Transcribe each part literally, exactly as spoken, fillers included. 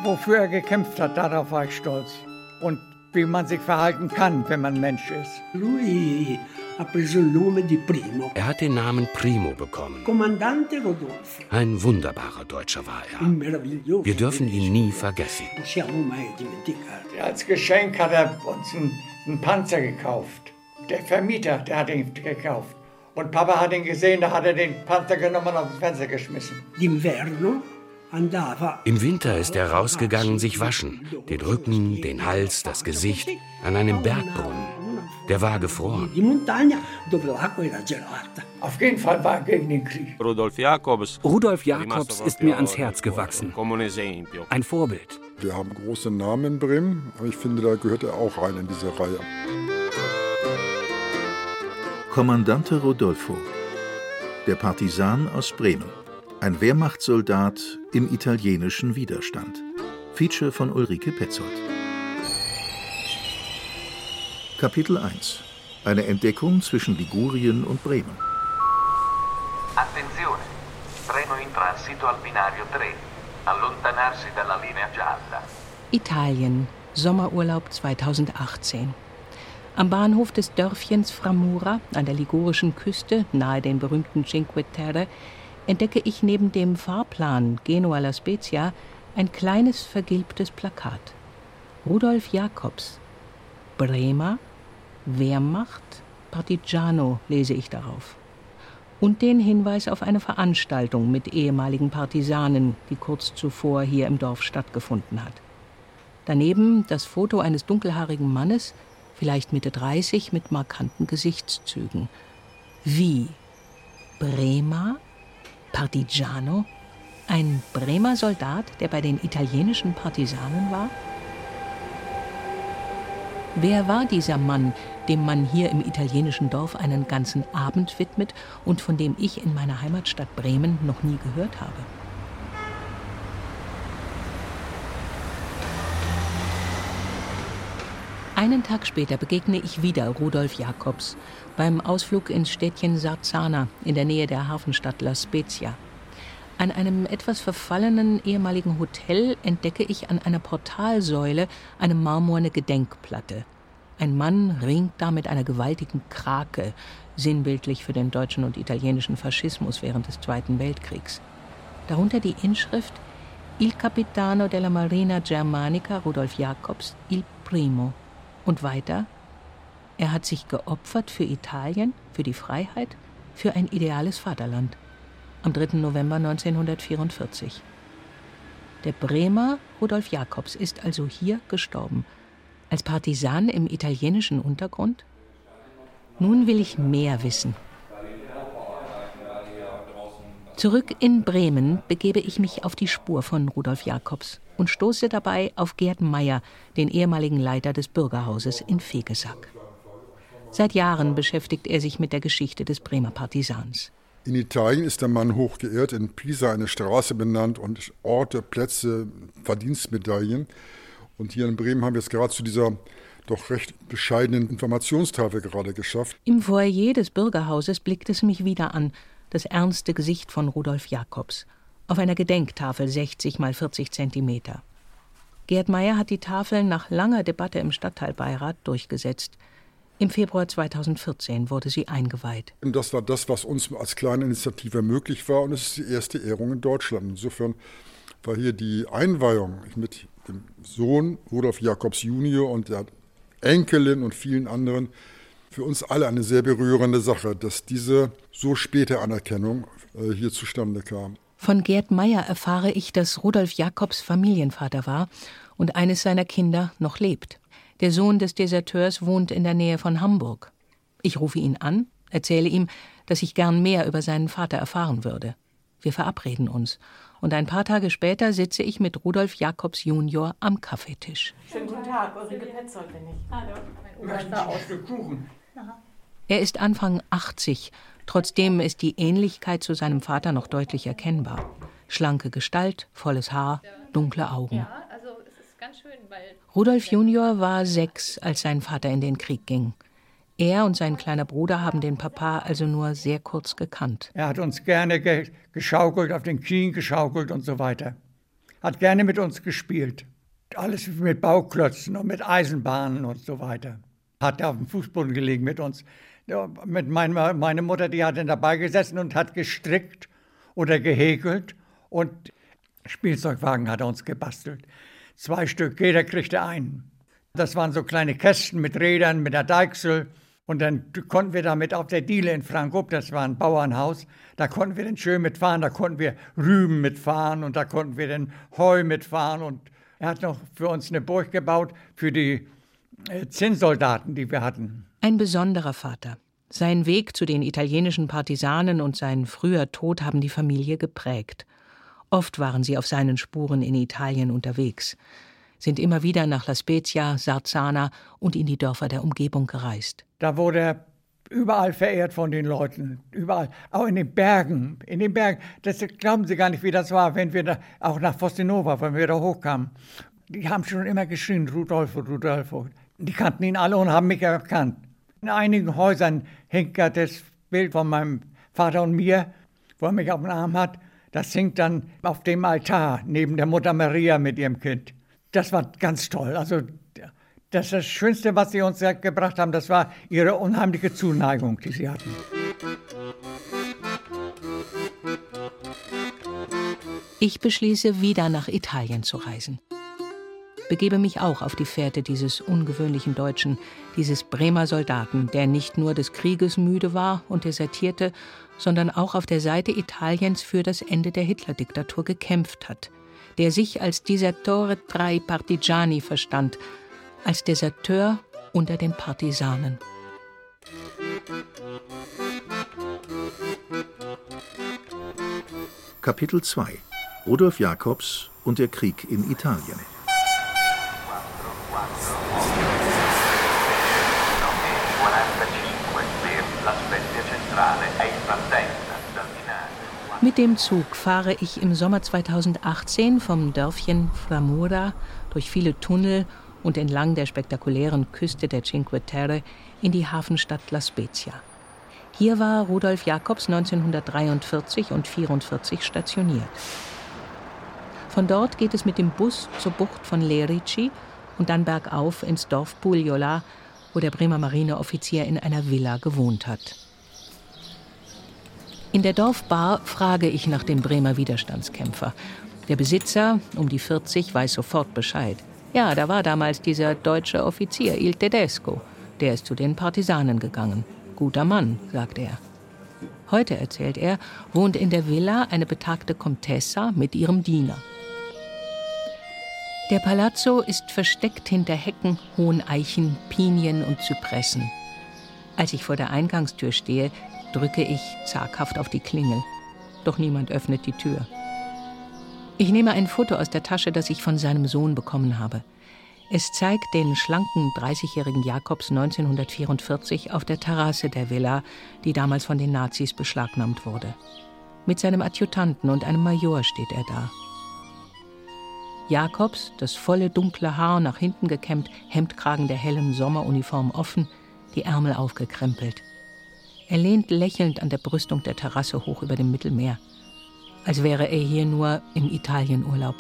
wofür er gekämpft hat, darauf war ich stolz. Und wie man sich verhalten kann, wenn man Mensch ist. Lui ha preso il nome di Primo. Er hat den Namen Primo bekommen. Comandante Rodolfo. Ein wunderbarer Deutscher war er. Wir dürfen ihn nie vergessen. Als Geschenk hat er uns einen, einen Panzer gekauft. Der Vermieter, der hat ihn gekauft. Und Papa hat ihn gesehen, da hat er den Panzer genommen und aufs Fenster geschmissen. D'inverno. Im Winter ist er rausgegangen, sich waschen. Den Rücken, den Hals, das Gesicht. An einem Bergbrunnen. Der war gefroren. Auf jeden Fall war er gegen den Krieg. Rudolf Jakobs. Rudolf Jakobs ist mir ans Herz gewachsen. Ein Vorbild. Wir haben große Namen in Bremen, aber ich finde, da gehört er auch rein in diese Reihe. Kommandante Rodolfo, der Partisan aus Bremen. Ein Wehrmachtssoldat im italienischen Widerstand. Feature von Ulrike Petzold. Kapitel eins. Eine Entdeckung zwischen Ligurien und Bremen. Attenzione! Treno in transito al binario tre. Allontanarsi dalla linea gialla. Italien, Sommerurlaub zweitausendachtzehn. Am Bahnhof des Dörfchens Framura an der ligurischen Küste, nahe den berühmten Cinque Terre, entdecke ich neben dem Fahrplan Genua-La Spezia ein kleines vergilbtes Plakat. Rudolf Jakobs. Bremer, Wehrmacht, Partigiano lese ich darauf. Und den Hinweis auf eine Veranstaltung mit ehemaligen Partisanen, die kurz zuvor hier im Dorf stattgefunden hat. Daneben das Foto eines dunkelhaarigen Mannes, vielleicht Mitte dreißig, mit markanten Gesichtszügen. Wie? Bremer? Partigiano? Ein Bremer Soldat, der bei den italienischen Partisanen war? Wer war dieser Mann, dem man hier im italienischen Dorf einen ganzen Abend widmet und von dem ich in meiner Heimatstadt Bremen noch nie gehört habe? Einen Tag später begegne ich wieder Rudolf Jakobs beim Ausflug ins Städtchen Sarzana in der Nähe der Hafenstadt La Spezia. An einem etwas verfallenen ehemaligen Hotel entdecke ich an einer Portalsäule eine marmorne Gedenkplatte. Ein Mann ringt da mit einer gewaltigen Krake, sinnbildlich für den deutschen und italienischen Faschismus während des Zweiten Weltkriegs. Darunter die Inschrift Il Capitano della Marina Germanica Rudolf Jakobs, il Primo. Und weiter, er hat sich geopfert für Italien, für die Freiheit, für ein ideales Vaterland. Am dritten November neunzehnhundertvierundvierzig. Der Bremer Rudolf Jakobs ist also hier gestorben. Als Partisan im italienischen Untergrund? Nun will ich mehr wissen. Zurück in Bremen begebe ich mich auf die Spur von Rudolf Jakobs und stoße dabei auf Gerd Meyer, den ehemaligen Leiter des Bürgerhauses in Vegesack. Seit Jahren beschäftigt er sich mit der Geschichte des Bremer Partisans. In Italien ist der Mann hoch geehrt, in Pisa eine Straße benannt und Orte, Plätze, Verdienstmedaillen. Und hier in Bremen haben wir es gerade zu dieser doch recht bescheidenen Informationstafel gerade geschafft. Im Foyer des Bürgerhauses blickt es mich wieder an, das ernste Gesicht von Rudolf Jakobs, auf einer Gedenktafel sechzig mal vierzig Zentimeter. Gerd Meyer hat die Tafel nach langer Debatte im Stadtteilbeirat durchgesetzt. Im Februar zweitausendvierzehn wurde sie eingeweiht. Und das war das, was uns als kleine Initiative möglich war, und es ist die erste Ehrung in Deutschland. Insofern war hier die Einweihung mit dem Sohn Rudolf Jakobs Junior und der Enkelin und vielen anderen für uns alle eine sehr berührende Sache, dass diese so späte Anerkennung äh, hier zustande kam. Von Gerd Meyer erfahre ich, dass Rudolf Jakobs Familienvater war und eines seiner Kinder noch lebt. Der Sohn des Deserteurs wohnt in der Nähe von Hamburg. Ich rufe ihn an, erzähle ihm, dass ich gern mehr über seinen Vater erfahren würde. Wir verabreden uns. Und ein paar Tage später sitze ich mit Rudolf Jakobs Junior am Kaffeetisch. Schönen guten Tag, Ulrike Petzold bin ich. Hallo. Möchten Sie ein Stück Kuchen? Er ist Anfang achtzig, trotzdem ist die Ähnlichkeit zu seinem Vater noch deutlich erkennbar. Schlanke Gestalt, volles Haar, dunkle Augen. Ja, also es ist ganz schön, weil Rudolf Junior war sechs, als sein Vater in den Krieg ging. Er und sein kleiner Bruder haben den Papa also nur sehr kurz gekannt. Er hat uns gerne ge- geschaukelt, auf den Knien geschaukelt und so weiter. hat gerne mit uns gespielt. Alles mit Bauklötzen und mit Eisenbahnen und so weiter. Hat auf dem Fußboden gelegen mit uns. Ja, mit meiner, meine Mutter, die hat dann dabei gesessen und hat gestrickt oder gehäkelt. Und Spielzeugwagen hat er uns gebastelt. Zwei Stück, jeder kriegte einen. Das waren so kleine Kästen mit Rädern, mit der Deichsel. Und dann konnten wir damit auf der Diele in Frankfurt, das war ein Bauernhaus, da konnten wir dann schön mitfahren, da konnten wir Rüben mitfahren und da konnten wir dann Heu mitfahren. Und er hat noch für uns eine Burg gebaut für die äh, Zinnsoldaten, die wir hatten. Ein besonderer Vater. Sein Weg zu den italienischen Partisanen und sein früher Tod haben die Familie geprägt. Oft waren sie auf seinen Spuren in Italien unterwegs, sind immer wieder nach La Spezia, Sarzana und in die Dörfer der Umgebung gereist. Da wurde er überall verehrt von den Leuten, überall. Auch in den Bergen, in den Bergen. Das glauben Sie gar nicht, wie das war, wenn wir da, auch nach Fostinova, wenn wir da hochkamen. Die haben schon immer geschrien, Rudolfo, Rudolfo. Die kannten ihn alle und haben mich erkannt. In einigen Häusern hängt ja das Bild von meinem Vater und mir, wo er mich auf dem Arm hat. Das hängt dann auf dem Altar neben der Mutter Maria mit ihrem Kind. Das war ganz toll. Also das, das Schönste, was sie uns gebracht haben, das war ihre unheimliche Zuneigung, die sie hatten. Ich beschließe, wieder nach Italien zu reisen. Begebe mich auch auf die Fährte dieses ungewöhnlichen Deutschen, dieses Bremer Soldaten, der nicht nur des Krieges müde war und desertierte, sondern auch auf der Seite Italiens für das Ende der Hitler-Diktatur gekämpft hat, der sich als Disertore tra i partigiani verstand, als Deserteur unter den Partisanen. Kapitel zwei. Rudolf Jacobs und der Krieg in Italien. Mit dem Zug fahre ich im Sommer zweitausendachtzehn vom Dörfchen Framura durch viele Tunnel und entlang der spektakulären Küste der Cinque Terre in die Hafenstadt La Spezia. Hier war Rudolf Jacobs neunzehnhundertdreiundvierzig und vierundvierzig stationiert. Von dort geht es mit dem Bus zur Bucht von Lerici und dann bergauf ins Dorf Puglia, wo der Bremer Marineoffizier in einer Villa gewohnt hat. In der Dorfbar frage ich nach dem Bremer Widerstandskämpfer. Der Besitzer, um die vierzig, weiß sofort Bescheid. Ja, da war damals dieser deutsche Offizier, Il Tedesco. Der ist zu den Partisanen gegangen. Guter Mann, sagt er. Heute, erzählt er, wohnt in der Villa eine betagte Komtessa mit ihrem Diener. Der Palazzo ist versteckt hinter Hecken, hohen Eichen, Pinien und Zypressen. Als ich vor der Eingangstür stehe, drücke ich zaghaft auf die Klingel. Doch niemand öffnet die Tür. Ich nehme ein Foto aus der Tasche, das ich von seinem Sohn bekommen habe. Es zeigt den schlanken, dreißigjährigen Jacobs neunzehnhundertvierundvierzig auf der Terrasse der Villa, die damals von den Nazis beschlagnahmt wurde. Mit seinem Adjutanten und einem Major steht er da. Jacobs, das volle dunkle Haar nach hinten gekämmt, Hemdkragen der hellen Sommeruniform offen, die Ärmel aufgekrempelt. Er lehnt lächelnd an der Brüstung der Terrasse hoch über dem Mittelmeer, als wäre er hier nur im Italienurlaub.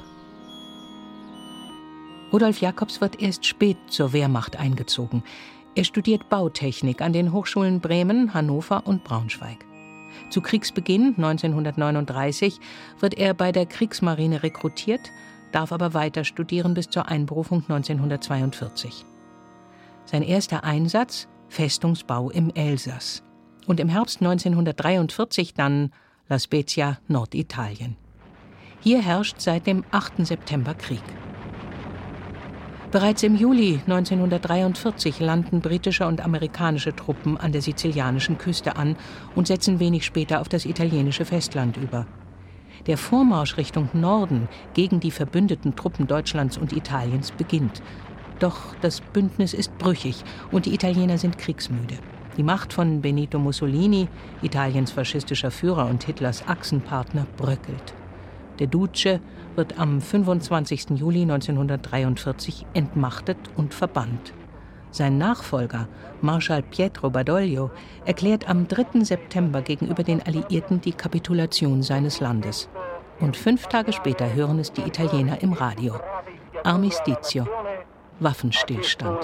Rudolf Jacobs wird erst spät zur Wehrmacht eingezogen. Er studiert Bautechnik an den Hochschulen Bremen, Hannover und Braunschweig. Zu Kriegsbeginn neunzehnhundertneununddreißig wird er bei der Kriegsmarine rekrutiert, darf aber weiter studieren bis zur Einberufung neunzehnhundertzweiundvierzig. Sein erster Einsatz: Festungsbau im Elsass. Und im Herbst neunzehnhundertdreiundvierzig dann La Spezia, Norditalien. Hier herrscht seit dem achten September Krieg. Bereits im Juli neunzehnhundertdreiundvierzig landen britische und amerikanische Truppen an der sizilianischen Küste an und setzen wenig später auf das italienische Festland über. Der Vormarsch Richtung Norden gegen die verbündeten Truppen Deutschlands und Italiens beginnt. Doch das Bündnis ist brüchig und die Italiener sind kriegsmüde. Die Macht von Benito Mussolini, Italiens faschistischer Führer und Hitlers Achsenpartner, bröckelt. Der Duce wird am fünfundzwanzigsten Juli neunzehnhundertdreiundvierzig entmachtet und verbannt. Sein Nachfolger, Marschall Pietro Badoglio, erklärt am dritten September gegenüber den Alliierten die Kapitulation seines Landes. Und fünf Tage später hören es die Italiener im Radio. Armistizio, Waffenstillstand.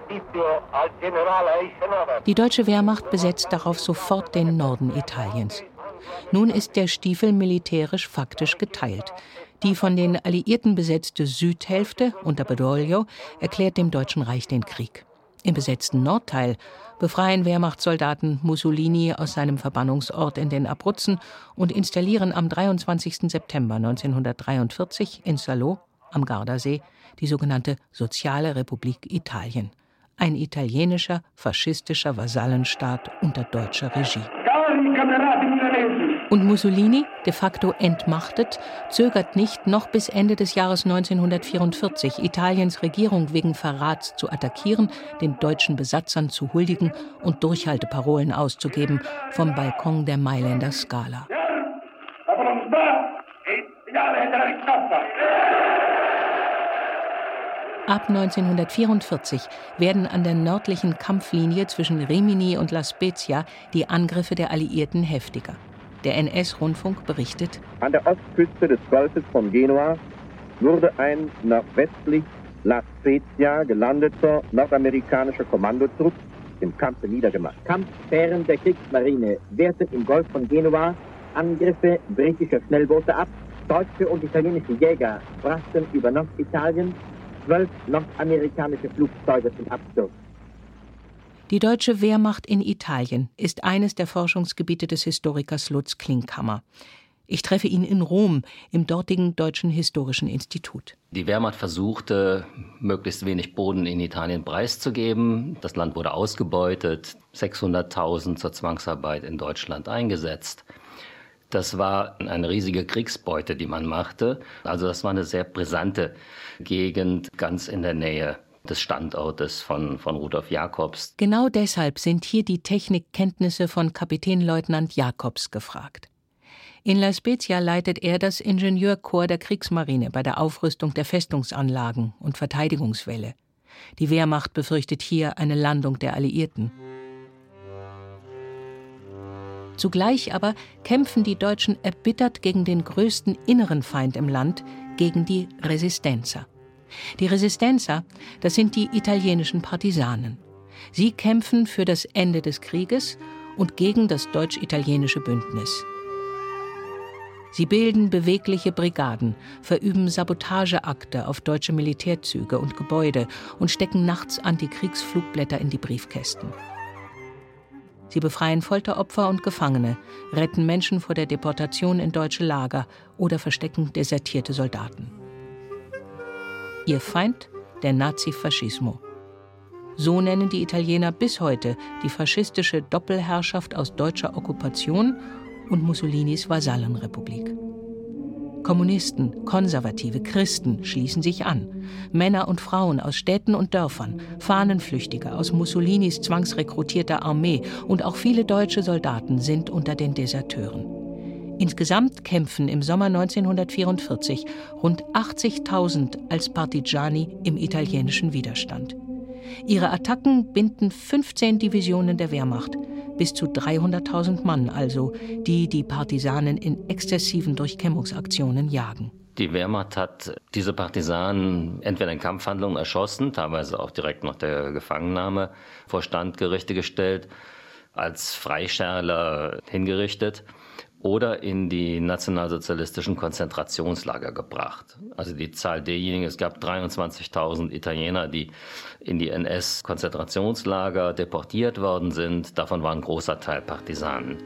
Die deutsche Wehrmacht besetzt darauf sofort den Norden Italiens. Nun ist der Stiefel militärisch faktisch geteilt. Die von den Alliierten besetzte Südhälfte unter Badoglio erklärt dem Deutschen Reich den Krieg. Im besetzten Nordteil befreien Wehrmachtssoldaten Mussolini aus seinem Verbannungsort in den Abruzzen und installieren am dreiundzwanzigsten September neunzehnhundertdreiundvierzig in Salò am Gardasee die sogenannte Soziale Republik Italien. Ein italienischer, faschistischer Vasallenstaat unter deutscher Regie. Und Mussolini, de facto entmachtet, zögert nicht, noch bis Ende des Jahres neunzehnhundertvierundvierzig Italiens Regierung wegen Verrats zu attackieren, den deutschen Besatzern zu huldigen und Durchhalteparolen auszugeben vom Balkon der Mailänder Scala. Ab neunzehnhundertvierundvierzig werden an der nördlichen Kampflinie zwischen Rimini und La Spezia die Angriffe der Alliierten heftiger. Der N S-Rundfunk berichtet: An der Ostküste des Golfes von Genua wurde ein nordwestlich La Spezia gelandeter nordamerikanischer Kommandotrupp im Kampfe niedergemacht. Kampffähren der Kriegsmarine wehrten im Golf von Genua Angriffe britischer Schnellboote ab. Deutsche und italienische Jäger brachten über Norditalien zwölf nordamerikanische Flugzeuge zum Absturz. Die deutsche Wehrmacht in Italien ist eines der Forschungsgebiete des Historikers Lutz Klinkhammer. Ich treffe ihn in Rom, im dortigen Deutschen Historischen Institut. Die Wehrmacht versuchte, möglichst wenig Boden in Italien preiszugeben. Das Land wurde ausgebeutet, sechshunderttausend zur Zwangsarbeit in Deutschland eingesetzt. Das war eine riesige Kriegsbeute, die man machte. Also das war eine sehr brisante Gegend, ganz in der Nähe des Standortes von, von Rudolf Jacobs. Genau deshalb sind hier die Technikkenntnisse von Kapitänleutnant Jacobs gefragt. In La Spezia leitet er das Ingenieurkorps der Kriegsmarine bei der Aufrüstung der Festungsanlagen und Verteidigungswälle. Die Wehrmacht befürchtet hier eine Landung der Alliierten. Zugleich aber kämpfen die Deutschen erbittert gegen den größten inneren Feind im Land, gegen die Resistenza. Die Resistenza, das sind die italienischen Partisanen. Sie kämpfen für das Ende des Krieges und gegen das deutsch-italienische Bündnis. Sie bilden bewegliche Brigaden, verüben Sabotageakte auf deutsche Militärzüge und Gebäude und stecken nachts Antikriegsflugblätter in die Briefkästen. Sie befreien Folteropfer und Gefangene, retten Menschen vor der Deportation in deutsche Lager oder verstecken desertierte Soldaten. Ihr Feind, der Nazifaschismo. So nennen die Italiener bis heute die faschistische Doppelherrschaft aus deutscher Okkupation und Mussolinis Vasallenrepublik. Kommunisten, Konservative, Christen schließen sich an. Männer und Frauen aus Städten und Dörfern, Fahnenflüchtige aus Mussolinis zwangsrekrutierter Armee und auch viele deutsche Soldaten sind unter den Deserteuren. Insgesamt kämpfen im Sommer neunzehnhundertvierundvierzig rund achtzigtausend als Partigiani im italienischen Widerstand. Ihre Attacken binden fünfzehn Divisionen der Wehrmacht, bis zu dreihunderttausend Mann also, die die Partisanen in exzessiven Durchkämmungsaktionen jagen. Die Wehrmacht hat diese Partisanen entweder in Kampfhandlungen erschossen, teilweise auch direkt nach der Gefangennahme vor Standgerichte gestellt, als Freischärler hingerichtet oder in die nationalsozialistischen Konzentrationslager gebracht. Also die Zahl derjenigen, es gab dreiundzwanzigtausend Italiener, die in die N S-Konzentrationslager deportiert worden sind. Davon war ein großer Teil Partisanen.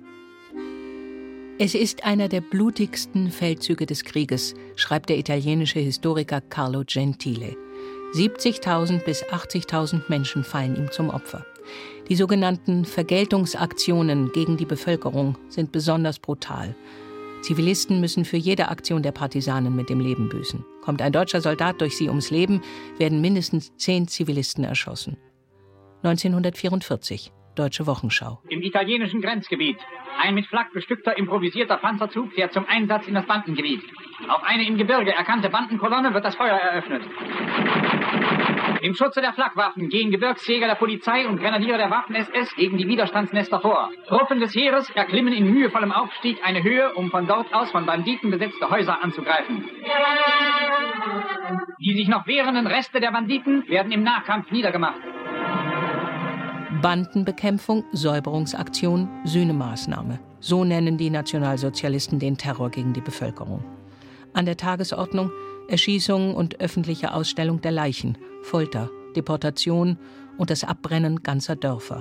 Es ist einer der blutigsten Feldzüge des Krieges, schreibt der italienische Historiker Carlo Gentile. siebzigtausend bis achtzigtausend Menschen fallen ihm zum Opfer. Die sogenannten Vergeltungsaktionen gegen die Bevölkerung sind besonders brutal. Zivilisten müssen für jede Aktion der Partisanen mit dem Leben büßen. Kommt ein deutscher Soldat durch sie ums Leben, werden mindestens zehn Zivilisten erschossen. neunzehnhundertvierundvierzig, Deutsche Wochenschau. Im italienischen Grenzgebiet. Ein mit Flak bestückter improvisierter Panzerzug fährt zum Einsatz in das Bandengebiet. Auf eine im Gebirge erkannte Bandenkolonne wird das Feuer eröffnet. Im Schutze der Flakwaffen gehen Gebirgsjäger der Polizei und Grenadiere der Waffen-S S gegen die Widerstandsnester vor. Truppen des Heeres erklimmen in mühevollem Aufstieg eine Höhe, um von dort aus von Banditen besetzte Häuser anzugreifen. Die sich noch wehrenden Reste der Banditen werden im Nahkampf niedergemacht. Bandenbekämpfung, Säuberungsaktion, Sühnemaßnahme. So nennen die Nationalsozialisten den Terror gegen die Bevölkerung. An der Tagesordnung Erschießung und öffentliche Ausstellung der Leichen, Folter, Deportation und das Abbrennen ganzer Dörfer.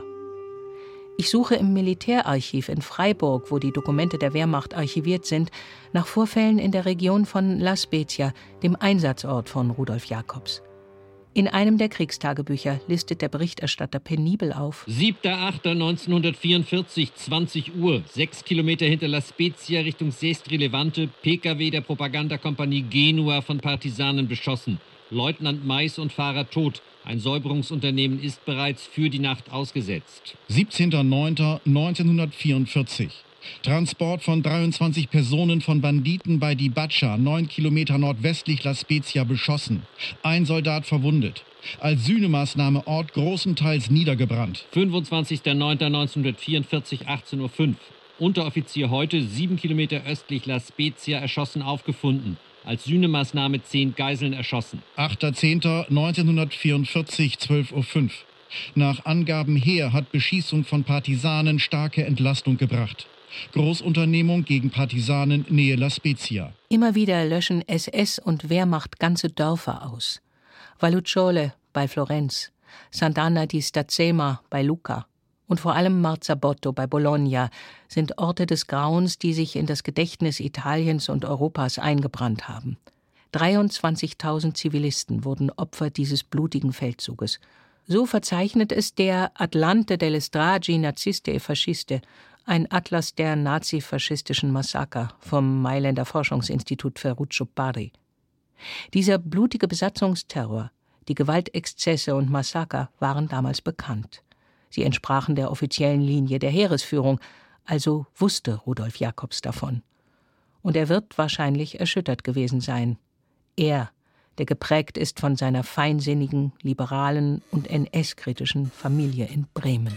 Ich suche im Militärarchiv in Freiburg, wo die Dokumente der Wehrmacht archiviert sind, nach Vorfällen in der Region von La Spezia, dem Einsatzort von Rudolf Jacobs. In einem der Kriegstagebücher listet der Berichterstatter penibel auf: siebter achter neunzehnhundertvierundvierzig, zwanzig Uhr, sechs Kilometer hinter La Spezia Richtung Sestri Levante, P K W der Propagandakompanie Genua von Partisanen beschossen. Leutnant Mais und Fahrer tot. Ein Säuberungsunternehmen ist bereits für die Nacht ausgesetzt. siebzehnter neunter neunzehnhundertvierundvierzig. Transport von dreiundzwanzig Personen von Banditen bei Di Baccia, neun Kilometer nordwestlich La Spezia, beschossen. Ein Soldat verwundet. Als Sühnemaßnahme Ort großenteils niedergebrannt. fünfundzwanzigster neunter neunzehnhundertvierundvierzig, achtzehn Uhr fünf. Unteroffizier heute, sieben Kilometer östlich La Spezia, erschossen aufgefunden. Als Sühnemaßnahme zehn Geiseln erschossen. achter zehnter neunzehnhundertvierundvierzig, zwölf Uhr fünf. Nach Angaben Heer hat Beschießung von Partisanen starke Entlastung gebracht. Großunternehmung gegen Partisanen Nähe La Spezia. Immer wieder löschen S S und Wehrmacht ganze Dörfer aus. Vallucciole bei Florenz, Sant'Anna di Stazzema bei Lucca und vor allem Marzabotto bei Bologna sind Orte des Grauens, die sich in das Gedächtnis Italiens und Europas eingebrannt haben. dreiundzwanzigtausend Zivilisten wurden Opfer dieses blutigen Feldzuges. So verzeichnet es der Atlante delle stragi naziste e fasciste, ein Atlas der nazifaschistischen Massaker vom Mailänder Forschungsinstitut Ferruccio Parri. Dieser blutige Besatzungsterror, die Gewaltexzesse und Massaker waren damals bekannt. Sie entsprachen der offiziellen Linie der Heeresführung, also wusste Rudolf Jacobs davon. Und er wird wahrscheinlich erschüttert gewesen sein. Er, der geprägt ist von seiner feinsinnigen, liberalen und N S-kritischen Familie in Bremen.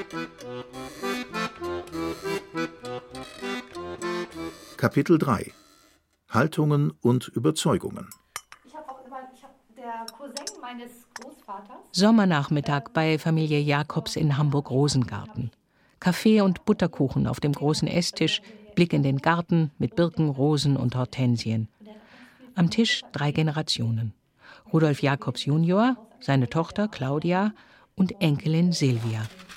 Kapitel drei. Haltungen und Überzeugungen. Ich habe auch immer, ich hab, der Cousin meines Großvaters. Sommernachmittag bei Familie Jacobs in Hamburg-Rosengarten. Kaffee und Butterkuchen auf dem großen Esstisch, Blick in den Garten mit Birken, Rosen und Hortensien. Am Tisch drei Generationen. Rudolf Jacobs Junior, seine Tochter Claudia und Enkelin Silvia.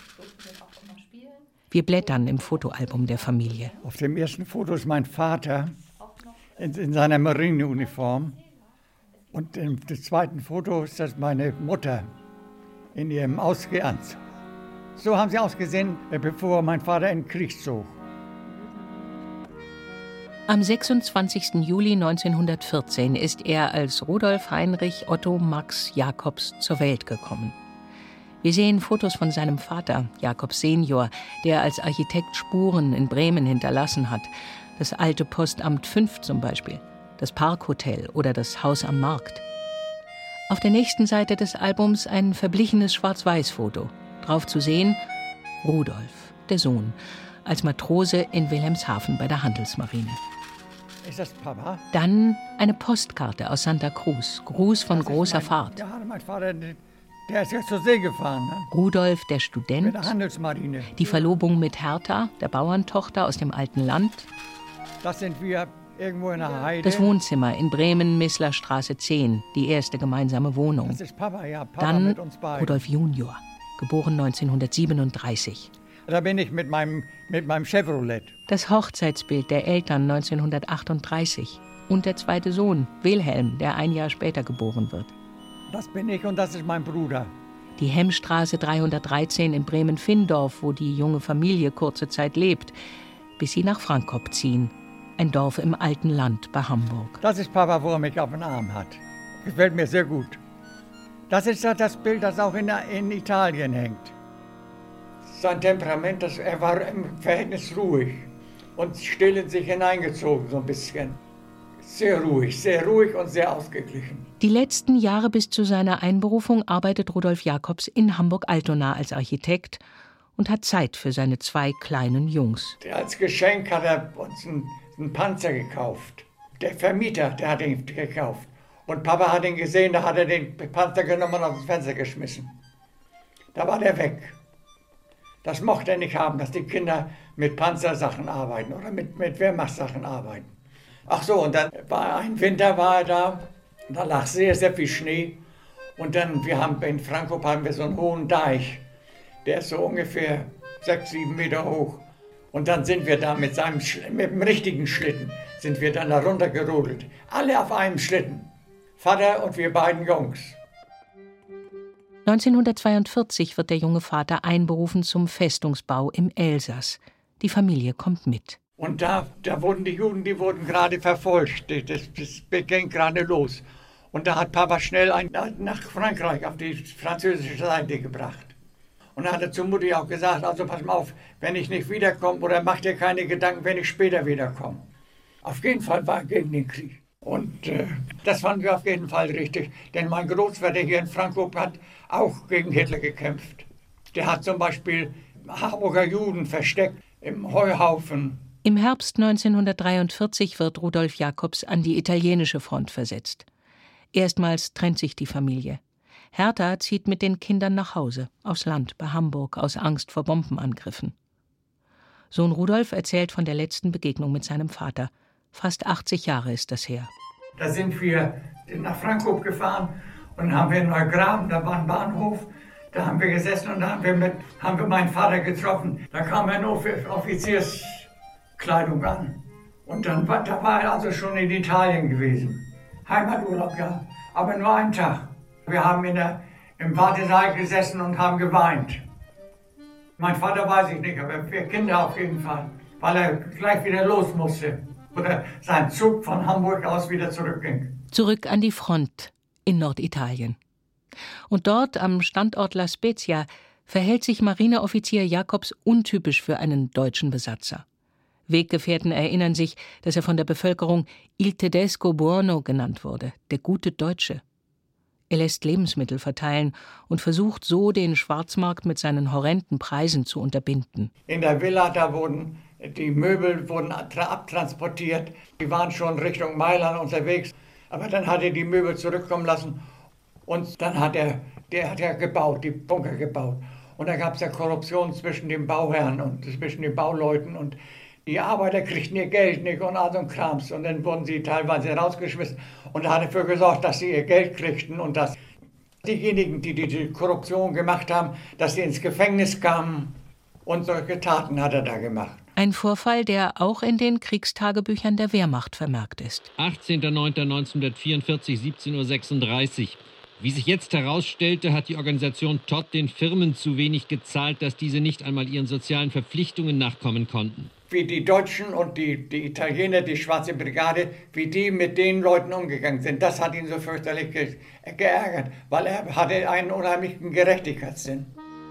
Wir blättern im Fotoalbum der Familie. Auf dem ersten Foto ist mein Vater in, in seiner Marineuniform. Und im zweiten Foto ist das meine Mutter in ihrem Ausgehangsanzug. So haben sie ausgesehen, bevor mein Vater in den Krieg zog. Am sechsundzwanzigsten Juli neunzehnhundertvierzehn ist er als Rudolf Heinrich Otto Max Jacobs zur Welt gekommen. Wir sehen Fotos von seinem Vater, Jakob Senior, der als Architekt Spuren in Bremen hinterlassen hat. Das alte Postamt fünf zum Beispiel, das Parkhotel oder das Haus am Markt. Auf der nächsten Seite des Albums ein verblichenes Schwarz-Weiß-Foto. Drauf zu sehen Rudolf, der Sohn, als Matrose in Wilhelmshaven bei der Handelsmarine. Ist das Papa? Dann eine Postkarte aus Santa Cruz, Gruß von Das großer mein, Fahrt. Ja, mein Vater, der ist jetzt zur See gefahren. Ne? Rudolf, der Student. Mit der Handelsmarine. Die Verlobung mit Hertha, der Bauerntochter aus dem alten Land. Das sind wir irgendwo in der Heide. Das Wohnzimmer in Bremen, Misslerstraße zehn, die erste gemeinsame Wohnung. Das ist Papa, ja, Papa Dann mit uns beiden. Rudolf Junior, geboren neunzehnhundertsiebenunddreißig. Da bin ich mit meinem, mit meinem Chevrolet. Das Hochzeitsbild der Eltern neunzehnhundertachtunddreißig. Und der zweite Sohn, Wilhelm, der ein Jahr später geboren wird. Das bin ich und das ist mein Bruder. Die Hemmstraße dreihundertdreizehn in Bremen-Findorf, wo die junge Familie kurze Zeit lebt, bis sie nach Frankop ziehen. Ein Dorf im alten Land bei Hamburg. Das ist Papa, wo er mich auf den Arm hat. Gefällt mir sehr gut. Das ist das Bild, das auch in, in Italien hängt. Sein Temperament, das, er war im Verhältnis ruhig und still in sich hineingezogen, so ein bisschen. Sehr ruhig, sehr ruhig und sehr ausgeglichen. Die letzten Jahre bis zu seiner Einberufung arbeitet Rudolf Jacobs in Hamburg-Altona als Architekt und hat Zeit für seine zwei kleinen Jungs. Als Geschenk hat er uns einen, einen Panzer gekauft. Der Vermieter, der hat ihn gekauft. Und Papa hat ihn gesehen, da hat er den Panzer genommen und aus dem Fenster geschmissen. Da war der weg. Das mochte er nicht haben, dass die Kinder mit Panzersachen arbeiten oder mit, mit Wehrmachtssachen arbeiten. Ach so, und dann war ein Winter war er da, da lag sehr, sehr viel Schnee. Und dann, wir haben in Frankfurt haben wir so einen hohen Deich, der ist so ungefähr sechs, sieben Meter hoch. Und dann sind wir da mit seinem, mit dem richtigen Schlitten, sind wir dann da runtergerodelt. Alle auf einem Schlitten. Vater und wir beiden Jungs. neunzehnhundertzweiundvierzig wird der junge Vater einberufen zum Festungsbau im Elsass. Die Familie kommt mit. Und da, da wurden die Juden, die wurden gerade verfolgt. Das, das ging gerade los. Und da hat Papa schnell einen nach Frankreich auf die französische Seite gebracht. Und da hat er zur Mutti auch gesagt, also pass mal auf, wenn ich nicht wiederkomme, oder mach dir keine Gedanken, wenn ich später wiederkomme. Auf jeden Fall war er gegen den Krieg. Und äh, das fanden wir auf jeden Fall richtig. Denn mein Großvater hier in Frankfurt hat auch gegen Hitler gekämpft. Der hat zum Beispiel Hamburger Juden versteckt im Heuhaufen. Im Herbst neunzehnhundertdreiundvierzig wird Rudolf Jacobs an die italienische Front versetzt. Erstmals trennt sich die Familie. Hertha zieht mit den Kindern nach Hause, aufs Land bei Hamburg, aus Angst vor Bombenangriffen. Sohn Rudolf erzählt von der letzten Begegnung mit seinem Vater. Fast achtzig Jahre ist das her. Da sind wir nach Frankfurt gefahren und haben wir in Neugraben, da war ein Bahnhof, da haben wir gesessen und da haben wir, mit, haben wir meinen Vater getroffen. Da kam er nur für Offizierskleidung an. Und dann war, da war er also schon in Italien gewesen. Heimaturlaub, ja, aber nur einen Tag. Wir haben in der, im Wartesaal gesessen und haben geweint. Mein Vater weiß ich nicht, aber wir Kinder auf jeden Fall, weil er gleich wieder los musste. Oder sein Zug von Hamburg aus wieder zurückging. Zurück an die Front in Norditalien. Und dort am Standort La Spezia verhält sich Marineoffizier Jacobs untypisch für einen deutschen Besatzer. Weggefährten erinnern sich, dass er von der Bevölkerung Il Tedesco Buono genannt wurde, der gute Deutsche. Er lässt Lebensmittel verteilen und versucht so, den Schwarzmarkt mit seinen horrenden Preisen zu unterbinden. In der Villa, da wurden die Möbel wurden abtransportiert. Die waren schon Richtung Mailand unterwegs. Aber dann hat er die Möbel zurückkommen lassen. Und dann hat er, der hat ja gebaut, die Bunker gebaut. Und da gab es ja Korruption zwischen den Bauherren und zwischen den Bauleuten. Und die Arbeiter kriegten ihr Geld nicht und all so ein Krams. Und dann wurden sie teilweise rausgeschmissen. Und er hat dafür gesorgt, dass sie ihr Geld kriegten und dass diejenigen, die die Korruption gemacht haben, dass sie ins Gefängnis kamen. Und solche Taten hat er da gemacht. Ein Vorfall, der auch in den Kriegstagebüchern der Wehrmacht vermerkt ist. achtzehnter neunter neunzehnhundertvierundvierzig, siebzehn Uhr sechsunddreißig. Wie sich jetzt herausstellte, hat die Organisation Todt den Firmen zu wenig gezahlt, dass diese nicht einmal ihren sozialen Verpflichtungen nachkommen konnten. Wie die Deutschen und die, die Italiener, die Schwarze Brigade, wie die mit den Leuten umgegangen sind, das hat ihn so fürchterlich ge- geärgert, weil er hatte einen unheimlichen Gerechtigkeitssinn.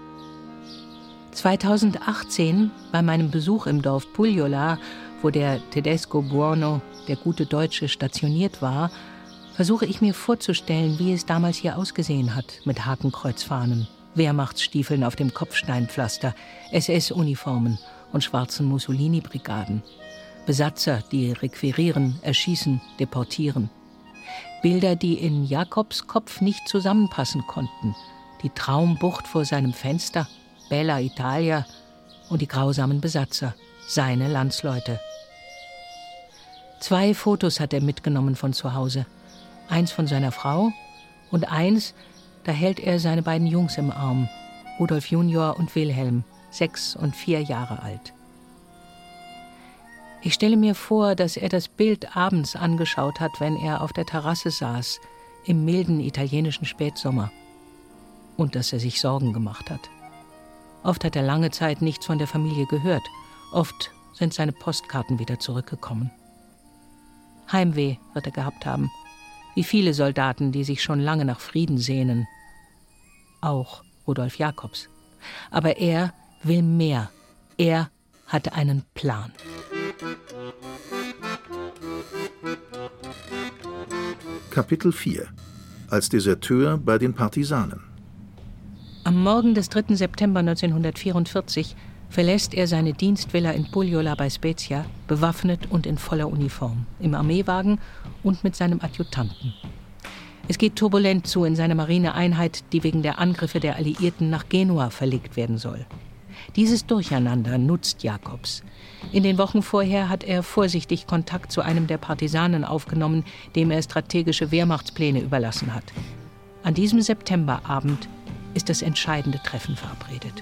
zweitausendachtzehn, bei meinem Besuch im Dorf Puglia, wo der Tedesco Buono, der gute Deutsche, stationiert war, versuche ich mir vorzustellen, wie es damals hier ausgesehen hat, mit Hakenkreuzfahnen, Wehrmachtsstiefeln auf dem Kopfsteinpflaster, S S-Uniformen und schwarzen Mussolini-Brigaden. Besatzer, die requirieren, erschießen, deportieren. Bilder, die in Jacobs Kopf nicht zusammenpassen konnten. Die Traumbucht vor seinem Fenster, Bella Italia und die grausamen Besatzer, seine Landsleute. Zwei Fotos hat er mitgenommen von zu Hause. Eins von seiner Frau und eins, da hält er seine beiden Jungs im Arm, Rudolf Junior und Wilhelm, sechs und vier Jahre alt. Ich stelle mir vor, dass er das Bild abends angeschaut hat, wenn er auf der Terrasse saß, im milden italienischen Spätsommer. Und dass er sich Sorgen gemacht hat. Oft hat er lange Zeit nichts von der Familie gehört. Oft sind seine Postkarten wieder zurückgekommen. Heimweh wird er gehabt haben. Wie viele Soldaten, die sich schon lange nach Frieden sehnen. Auch Rudolf Jacobs. Aber er will mehr. Er hat einen Plan. Kapitel vier. Als Deserteur bei den Partisanen. Am Morgen des dritten September neunzehnhundertvierundvierzig verlässt er seine Dienstvilla in Puglia bei Spezia, bewaffnet und in voller Uniform, im Armeewagen und mit seinem Adjutanten. Es geht turbulent zu in seiner Marineeinheit, die wegen der Angriffe der Alliierten nach Genua verlegt werden soll. Dieses Durcheinander nutzt Jacobs. In den Wochen vorher hat er vorsichtig Kontakt zu einem der Partisanen aufgenommen, dem er strategische Wehrmachtspläne überlassen hat. An diesem Septemberabend ist das entscheidende Treffen verabredet.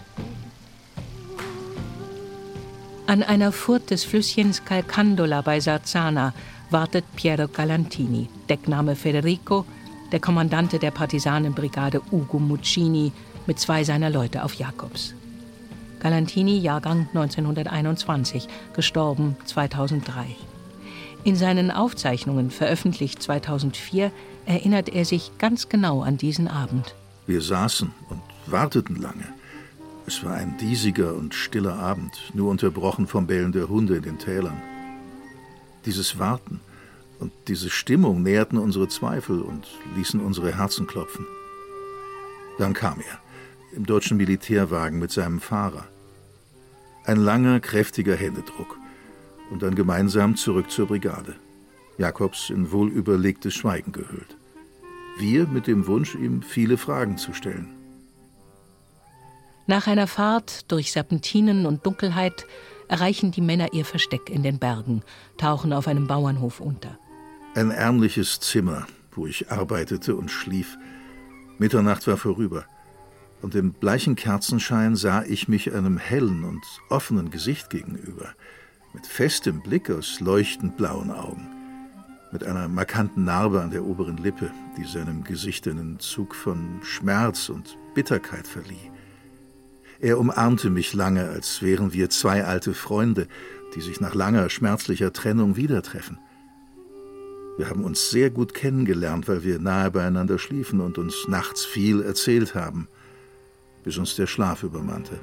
An einer Furt des Flüsschens Calcandola bei Sarzana wartet Piero Galantini, Deckname Federico, der Kommandante der Partisanenbrigade Ugo Muccini, mit zwei seiner Leute auf Jacobs. Galantini, Jahrgang neunzehnhunderteinundzwanzig, gestorben zweitausenddrei. In seinen Aufzeichnungen, veröffentlicht zweitausendvier, erinnert er sich ganz genau an diesen Abend. Wir saßen und warteten lange. Es war ein diesiger und stiller Abend, nur unterbrochen vom Bellen der Hunde in den Tälern. Dieses Warten und diese Stimmung nährten unsere Zweifel und ließen unsere Herzen klopfen. Dann kam er, im deutschen Militärwagen mit seinem Fahrer. Ein langer, kräftiger Händedruck und dann gemeinsam zurück zur Brigade. Jacobs in wohlüberlegtes Schweigen gehüllt. Wir mit dem Wunsch, ihm viele Fragen zu stellen. Nach einer Fahrt durch Serpentinen und Dunkelheit erreichen die Männer ihr Versteck in den Bergen, tauchen auf einem Bauernhof unter. Ein ärmliches Zimmer, wo ich arbeitete und schlief. Mitternacht war vorüber. Und im bleichen Kerzenschein sah ich mich einem hellen und offenen Gesicht gegenüber, mit festem Blick aus leuchtend blauen Augen, mit einer markanten Narbe an der oberen Lippe, die seinem Gesicht einen Zug von Schmerz und Bitterkeit verlieh. Er umarmte mich lange, als wären wir zwei alte Freunde, die sich nach langer, schmerzlicher Trennung wieder treffen. Wir haben uns sehr gut kennengelernt, weil wir nahe beieinander schliefen und uns nachts viel erzählt haben, bis uns der Schlaf übermannte.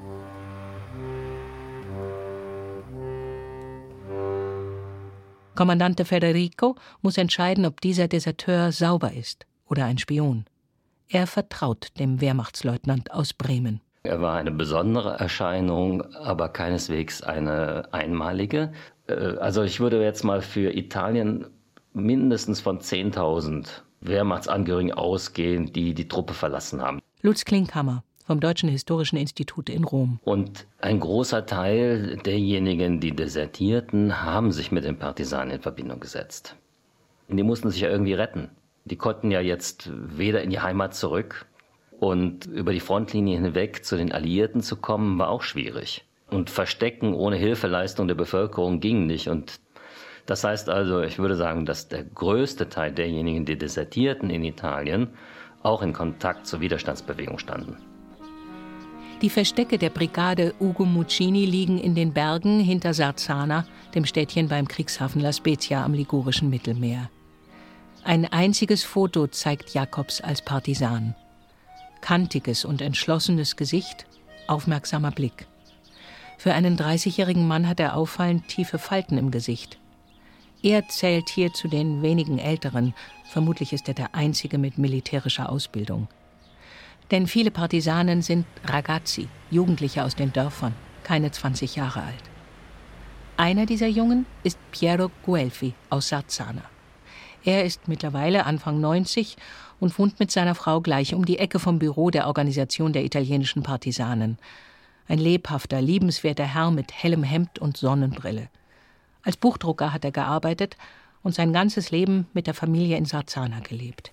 Kommandante Federico muss entscheiden, ob dieser Deserteur sauber ist oder ein Spion. Er vertraut dem Wehrmachtsleutnant aus Bremen. Er war eine besondere Erscheinung, aber keineswegs eine einmalige. Also ich würde jetzt mal für Italien mindestens von zehntausend Wehrmachtsangehörigen ausgehen, die die Truppe verlassen haben. Lutz Klinkhammer vom Deutschen Historischen Institut in Rom. Und ein großer Teil derjenigen, die desertierten, haben sich mit den Partisanen in Verbindung gesetzt. Und die mussten sich ja irgendwie retten. Die konnten ja jetzt weder in die Heimat zurück, und über die Frontlinie hinweg zu den Alliierten zu kommen, war auch schwierig. Und Verstecken ohne Hilfeleistung der Bevölkerung ging nicht. Und das heißt also, ich würde sagen, dass der größte Teil derjenigen, die desertierten in Italien, auch in Kontakt zur Widerstandsbewegung standen. Die Verstecke der Brigade Ugo Muccini liegen in den Bergen hinter Sarzana, dem Städtchen beim Kriegshafen La Spezia am ligurischen Mittelmeer. Ein einziges Foto zeigt Jacobs als Partisan. Kantiges und entschlossenes Gesicht, aufmerksamer Blick. Für einen dreißigjährigen Mann hat er auffallend tiefe Falten im Gesicht. Er zählt hier zu den wenigen Älteren. Vermutlich ist er der Einzige mit militärischer Ausbildung. Denn viele Partisanen sind Ragazzi, Jugendliche aus den Dörfern, keine zwanzig Jahre alt. Einer dieser Jungen ist Piero Guelfi aus Sarzana. Er ist mittlerweile Anfang neunzig und wohnt mit seiner Frau gleich um die Ecke vom Büro der Organisation der italienischen Partisanen. Ein lebhafter, liebenswerter Herr mit hellem Hemd und Sonnenbrille. Als Buchdrucker hat er gearbeitet und sein ganzes Leben mit der Familie in Sarzana gelebt.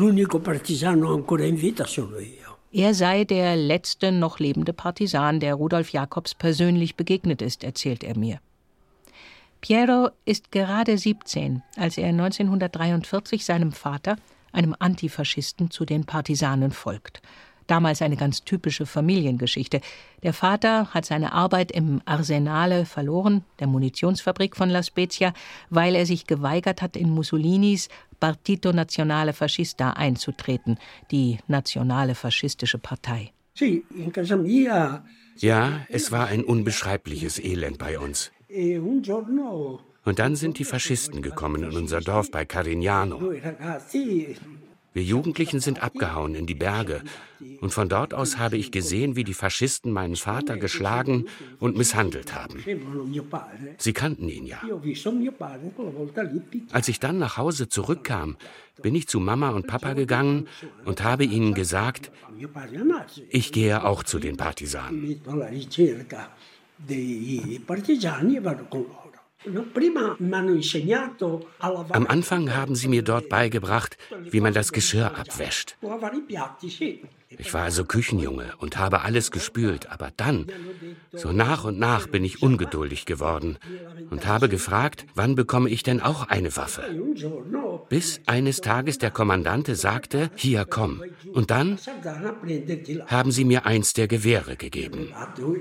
Er sei der letzte noch lebende Partisan, der Rudolf Jacobs persönlich begegnet ist, erzählt er mir. Piero ist gerade siebzehn, als er neunzehnhundertdreiundvierzig seinem Vater, einem Antifaschisten, zu den Partisanen folgt. Damals eine ganz typische Familiengeschichte. Der Vater hat seine Arbeit im Arsenale verloren, der Munitionsfabrik von La Spezia, weil er sich geweigert hat, in Mussolinis Partito Nazionale Fascista einzutreten, die nationale faschistische Partei. Ja, es war ein unbeschreibliches Elend bei uns. Und dann sind die Faschisten gekommen in unser Dorf bei Carignano. Wir Jugendlichen sind abgehauen in die Berge. Und von dort aus habe ich gesehen, wie die Faschisten meinen Vater geschlagen und misshandelt haben. Sie kannten ihn ja. Als ich dann nach Hause zurückkam, bin ich zu Mama und Papa gegangen und habe ihnen gesagt, ich gehe auch zu den Partisanen. Am Anfang haben sie mir dort beigebracht, wie man das Geschirr abwäscht. Ich war also Küchenjunge und habe alles gespült, aber dann, so nach und nach, bin ich ungeduldig geworden und habe gefragt, wann bekomme ich denn auch eine Waffe? Bis eines Tages der Kommandante sagte, hier komm. Und dann haben sie mir eins der Gewehre gegeben.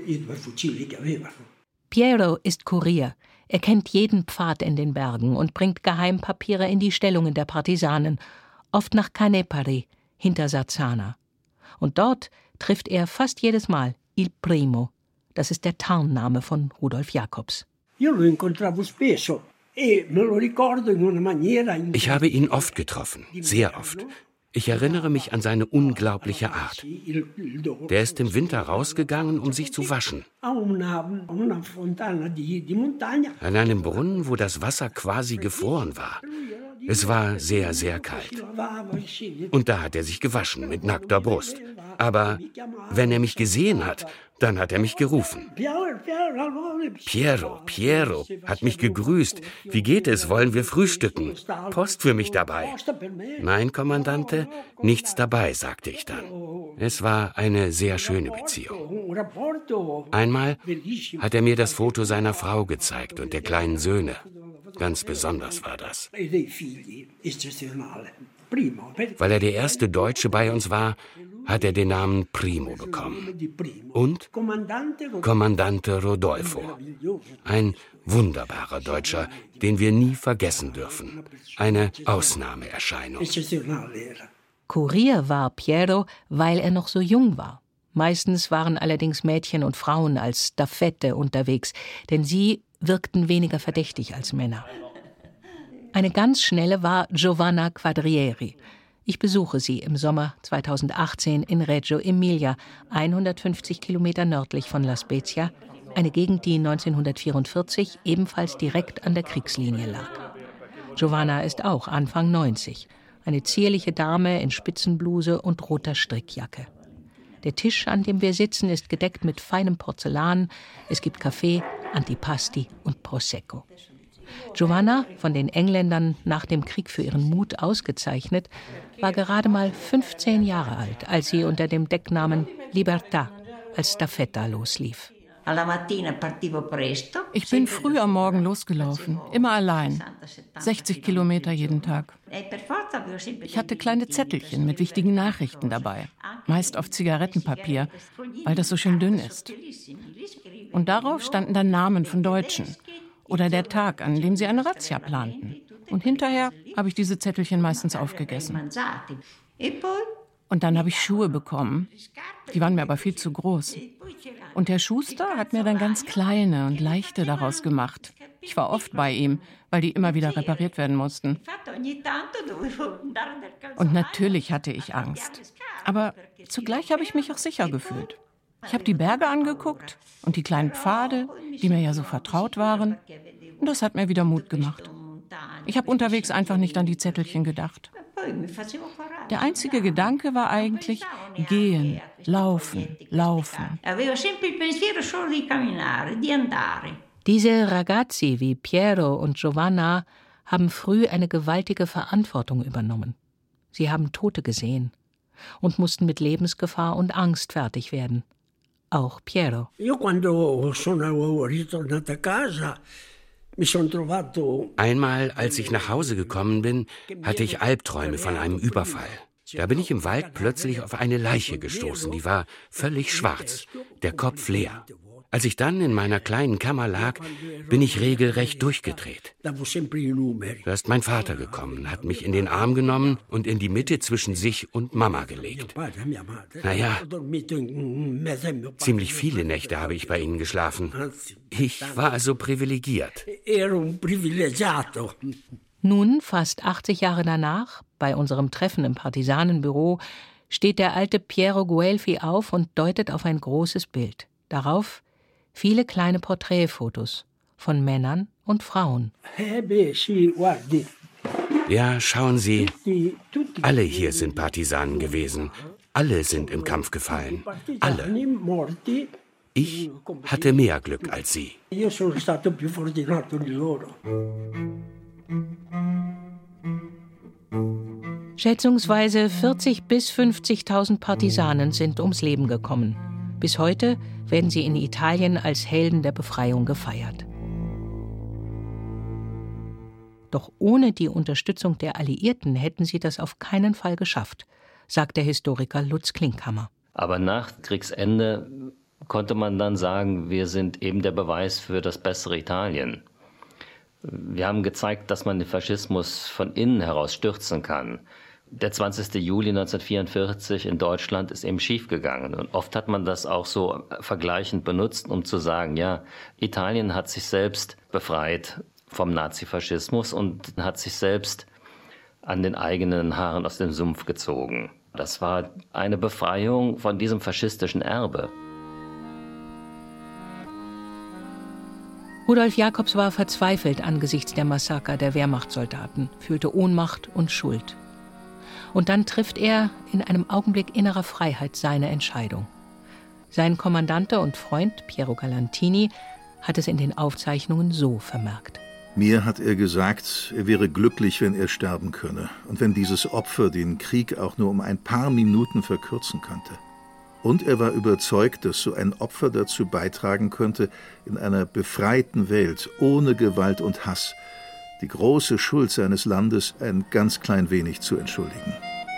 Piero ist Kurier. Er kennt jeden Pfad in den Bergen und bringt Geheimpapiere in die Stellungen der Partisanen, oft nach Canepari, hinter Sarzana. Und dort trifft er fast jedes Mal Il Primo. Das ist der Tarnname von Rudolf Jacobs. Ich habe ihn oft getroffen, sehr oft. Ich erinnere mich an seine unglaubliche Art. Der ist im Winter rausgegangen, um sich zu waschen. An einem Brunnen, wo das Wasser quasi gefroren war. Es war sehr, sehr kalt. Und da hat er sich gewaschen mit nackter Brust. Aber wenn er mich gesehen hat, dann hat er mich gerufen. Piero, Piero, hat mich gegrüßt. Wie geht es? Wollen wir frühstücken? Post für mich dabei. Nein, Kommandante, nichts dabei, sagte ich dann. Es war eine sehr schöne Beziehung. Einmal hat er mir das Foto seiner Frau gezeigt und der kleinen Söhne. Ganz besonders war das. Weil er der erste Deutsche bei uns war, hat er den Namen Primo bekommen. Und Kommandante Rodolfo. Ein wunderbarer Deutscher, den wir nie vergessen dürfen. Eine Ausnahmeerscheinung. Kurier war Piero, weil er noch so jung war. Meistens waren allerdings Mädchen und Frauen als Staffette unterwegs, denn sie wirkten weniger verdächtig als Männer. Eine ganz schnelle war Giovanna Quadrieri. Ich besuche sie im Sommer zweitausendachtzehn in Reggio Emilia, hundertfünfzig Kilometer nördlich von La Spezia, eine Gegend, die neunzehnhundertvierundvierzig ebenfalls direkt an der Kriegslinie lag. Giovanna ist auch Anfang neunzig, eine zierliche Dame in Spitzenbluse und roter Strickjacke. Der Tisch, an dem wir sitzen, ist gedeckt mit feinem Porzellan. Es gibt Kaffee, Antipasti und Prosecco. Giovanna, von den Engländern nach dem Krieg für ihren Mut ausgezeichnet, war gerade mal fünfzehn Jahre alt, als sie unter dem Decknamen Libertà als Staffetta loslief. Ich bin früh am Morgen losgelaufen, immer allein. sechzig Kilometer jeden Tag. Ich hatte kleine Zettelchen mit wichtigen Nachrichten dabei, meist auf Zigarettenpapier, weil das so schön dünn ist. Und darauf standen dann Namen von Deutschen oder der Tag, an dem sie eine Razzia planten. Und hinterher habe ich diese Zettelchen meistens aufgegessen. Und dann habe ich Schuhe bekommen. Die waren mir aber viel zu groß. Und der Schuster hat mir dann ganz kleine und leichte daraus gemacht. Ich war oft bei ihm, weil die immer wieder repariert werden mussten. Und natürlich hatte ich Angst. Aber zugleich habe ich mich auch sicher gefühlt. Ich habe die Berge angeguckt und die kleinen Pfade, die mir ja so vertraut waren. Und das hat mir wieder Mut gemacht. Ich habe unterwegs einfach nicht an die Zettelchen gedacht. Der einzige Gedanke war eigentlich gehen, laufen, laufen. Diese Ragazzi wie Piero und Giovanna haben früh eine gewaltige Verantwortung übernommen. Sie haben Tote gesehen und mussten mit Lebensgefahr und Angst fertig werden. Auch Piero. Einmal, als ich nach Hause gekommen bin, hatte ich Albträume von einem Überfall. Da bin ich im Wald plötzlich auf eine Leiche gestoßen, die war völlig schwarz, der Kopf leer. Als ich dann in meiner kleinen Kammer lag, bin ich regelrecht durchgedreht. Da ist mein Vater gekommen, hat mich in den Arm genommen und in die Mitte zwischen sich und Mama gelegt. Naja, ziemlich viele Nächte habe ich bei ihnen geschlafen. Ich war also privilegiert. Nun, fast achtzig Jahre danach, bei unserem Treffen im Partisanenbüro, steht der alte Piero Guelfi auf und deutet auf ein großes Bild. Darauf viele kleine Porträtfotos von Männern und Frauen. Ja, schauen Sie, alle hier sind Partisanen gewesen. Alle sind im Kampf gefallen. Alle. Ich hatte mehr Glück als Sie. Schätzungsweise vierzigtausend bis fünfzigtausend Partisanen sind ums Leben gekommen. Bis heute werden sie in Italien als Helden der Befreiung gefeiert. Doch ohne die Unterstützung der Alliierten hätten sie das auf keinen Fall geschafft, sagt der Historiker Lutz Klinkhammer. Aber nach Kriegsende konnte man dann sagen, wir sind eben der Beweis für das bessere Italien. Wir haben gezeigt, dass man den Faschismus von innen heraus stürzen kann. Der zwanzigsten Juli neunzehnhundertvierundvierzig in Deutschland ist eben schiefgegangen. Und oft hat man das auch so vergleichend benutzt, um zu sagen, ja, Italien hat sich selbst befreit vom Nazifaschismus und hat sich selbst an den eigenen Haaren aus dem Sumpf gezogen. Das war eine Befreiung von diesem faschistischen Erbe. Rudolf Jacobs war verzweifelt angesichts der Massaker der Wehrmachtssoldaten, fühlte Ohnmacht und Schuld. Und dann trifft er in einem Augenblick innerer Freiheit seine Entscheidung. Sein Kommandante und Freund Piero Galantini hat es in den Aufzeichnungen so vermerkt. Mir hat er gesagt, er wäre glücklich, wenn er sterben könne und wenn dieses Opfer den Krieg auch nur um ein paar Minuten verkürzen könnte. Und er war überzeugt, dass so ein Opfer dazu beitragen könnte, in einer befreiten Welt ohne Gewalt und Hass die große Schuld seines Landes ein ganz klein wenig zu entschuldigen.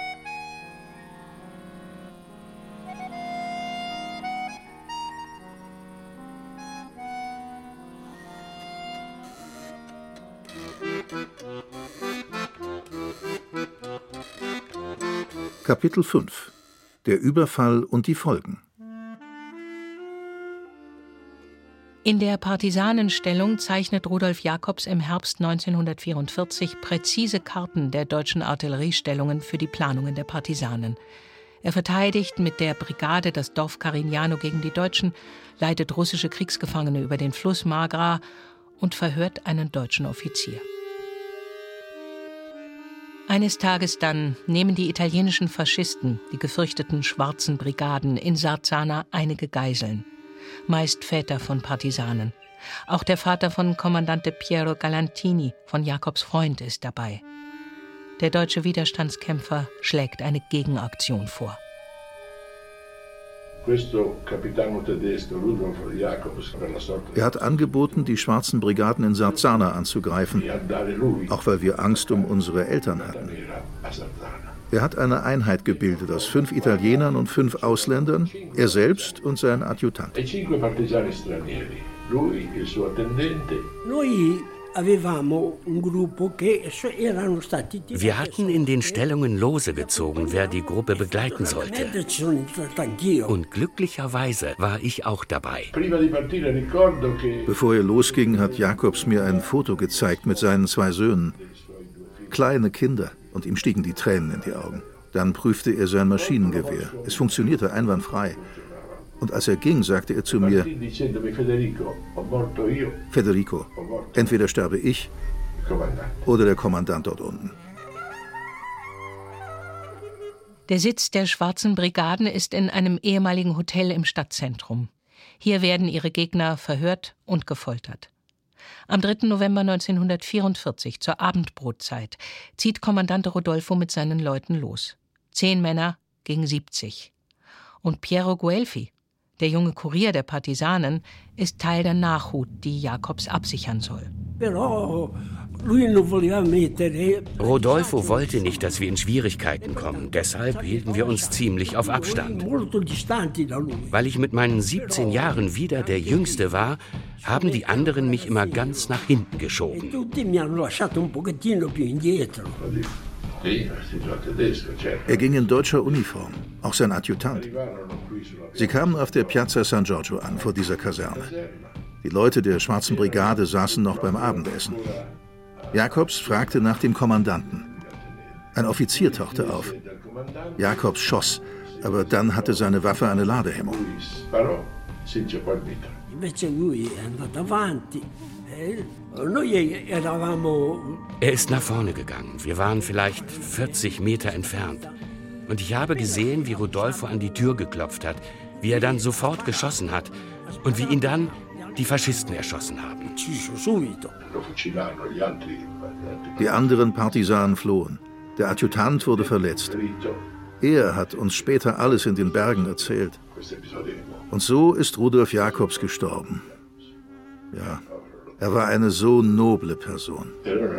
Kapitel fünf: Der Überfall und die Folgen. In der Partisanenstellung zeichnet Rudolf Jacobs im Herbst neunzehnhundertvierundvierzig präzise Karten der deutschen Artilleriestellungen für die Planungen der Partisanen. Er verteidigt mit der Brigade das Dorf Carignano gegen die Deutschen, leitet russische Kriegsgefangene über den Fluss Magra und verhört einen deutschen Offizier. Eines Tages dann nehmen die italienischen Faschisten, die gefürchteten schwarzen Brigaden, in Sarzana einige Geiseln. Meist Väter von Partisanen. Auch der Vater von Kommandante Piero Galantini, von Jacobs Freund, ist dabei. Der deutsche Widerstandskämpfer schlägt eine Gegenaktion vor. Er hat angeboten, die schwarzen Brigaden in Sarzana anzugreifen, auch weil wir Angst um unsere Eltern hatten. Er hat eine Einheit gebildet aus fünf Italienern und fünf Ausländern, er selbst und sein Adjutant. Wir hatten in den Stellungen Lose gezogen, wer die Gruppe begleiten sollte. Und glücklicherweise war ich auch dabei. Bevor er losging, hat Jacobs mir ein Foto gezeigt mit seinen zwei Söhnen. Kleine Kinder, und ihm stiegen die Tränen in die Augen. Dann prüfte er sein Maschinengewehr. Es funktionierte einwandfrei. Und als er ging, sagte er zu mir: Federico, entweder sterbe ich oder der Kommandant dort unten. Der Sitz der schwarzen Brigaden ist in einem ehemaligen Hotel im Stadtzentrum. Hier werden ihre Gegner verhört und gefoltert. Am dritten November neunzehnhundertvierundvierzig, zur Abendbrotzeit, zieht Kommandante Rodolfo mit seinen Leuten los. Zehn Männer gegen siebzig. Und Piero Guelfi, der junge Kurier der Partisanen, ist Teil der Nachhut, die Jacobs absichern soll. Rodolfo wollte nicht, dass wir in Schwierigkeiten kommen. Deshalb hielten wir uns ziemlich auf Abstand. Weil ich mit meinen siebzehn Jahren wieder der Jüngste war, haben die anderen mich immer ganz nach hinten geschoben. Er ging in deutscher Uniform, auch sein Adjutant. Sie kamen auf der Piazza San Giorgio an, vor dieser Kaserne. Die Leute der Schwarzen Brigade saßen noch beim Abendessen. Jacobs fragte nach dem Kommandanten. Ein Offizier tauchte auf. Jacobs schoss, aber dann hatte seine Waffe eine Ladehemmung. Er ist nach vorne gegangen. Wir waren vielleicht vierzig Meter entfernt. Und ich habe gesehen, wie Rodolfo an die Tür geklopft hat, wie er dann sofort geschossen hat und wie ihn dann die Faschisten erschossen haben. Die anderen Partisanen flohen. Der Adjutant wurde verletzt. Er hat uns später alles in den Bergen erzählt. Und so ist Rudolf Jacobs gestorben. Ja, er war eine so noble Person.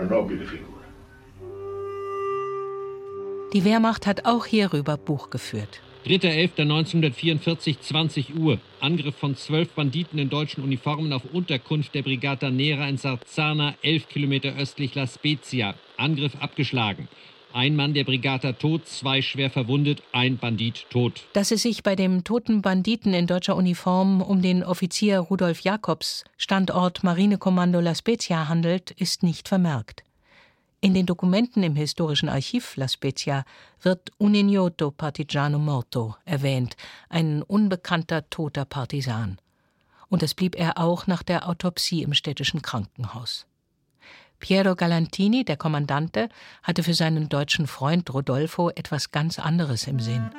Die Wehrmacht hat auch hierüber Buch geführt. dritter elfter neunzehnhundertvierundvierzig, zwanzig Uhr. Angriff von zwölf Banditen in deutschen Uniformen auf Unterkunft der Brigata Nera in Sarzana, elf Kilometer östlich La Spezia. Angriff abgeschlagen. Ein Mann der Brigata tot, zwei schwer verwundet, ein Bandit tot. Dass es sich bei dem toten Banditen in deutscher Uniform um den Offizier Rudolf Jacobs, Standort Marinekommando La Spezia, handelt, ist nicht vermerkt. In den Dokumenten im historischen Archiv La Spezia wird un ignoto partigiano morto erwähnt, ein unbekannter toter Partisan. Und das blieb er auch nach der Autopsie im städtischen Krankenhaus. Piero Galantini, der Kommandante, hatte für seinen deutschen Freund Rodolfo etwas ganz anderes im Sinn.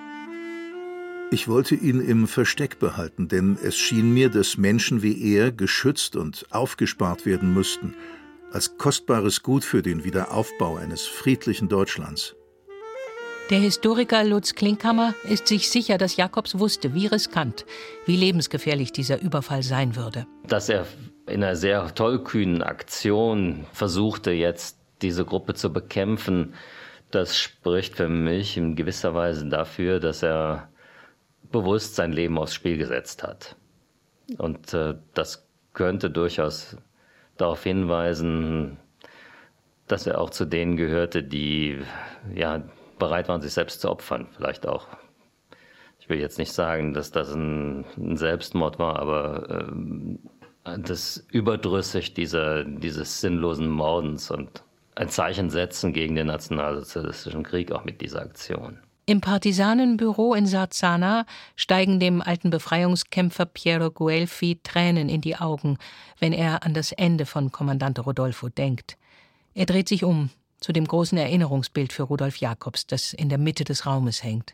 Ich wollte ihn im Versteck behalten, denn es schien mir, dass Menschen wie er geschützt und aufgespart werden müssten, als kostbares Gut für den Wiederaufbau eines friedlichen Deutschlands. Der Historiker Lutz Klinkhammer ist sich sicher, dass Jacobs wusste, wie riskant, wie lebensgefährlich dieser Überfall sein würde. Dass er in einer sehr tollkühnen Aktion versuchte, jetzt diese Gruppe zu bekämpfen, das spricht für mich in gewisser Weise dafür, dass er bewusst sein Leben aufs Spiel gesetzt hat. Und äh, das könnte durchaus darauf hinweisen, dass er auch zu denen gehörte, die ja bereit waren, sich selbst zu opfern. Vielleicht auch, ich will jetzt nicht sagen, dass das ein, ein Selbstmord war, aber ähm, das überdrüssig dieser, dieses sinnlosen Mordens und ein Zeichen setzen gegen den nationalsozialistischen Krieg auch mit dieser Aktion. Im Partisanenbüro in Sarzana steigen dem alten Befreiungskämpfer Piero Guelfi Tränen in die Augen, wenn er an das Ende von Kommandante Rodolfo denkt. Er dreht sich um zu dem großen Erinnerungsbild für Rudolf Jacobs, das in der Mitte des Raumes hängt.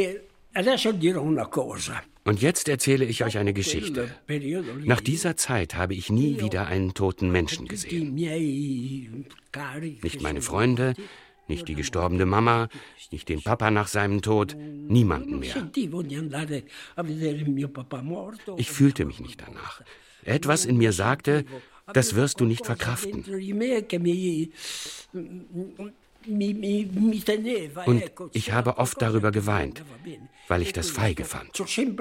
Und jetzt erzähle ich euch eine Geschichte. Nach dieser Zeit habe ich nie wieder einen toten Menschen gesehen. Nicht meine Freunde, nicht die gestorbene Mama, nicht den Papa nach seinem Tod, niemanden mehr. Ich fühlte mich nicht danach. Etwas in mir sagte, das wirst du nicht verkraften. Und ich habe oft darüber geweint, weil ich das feige fand.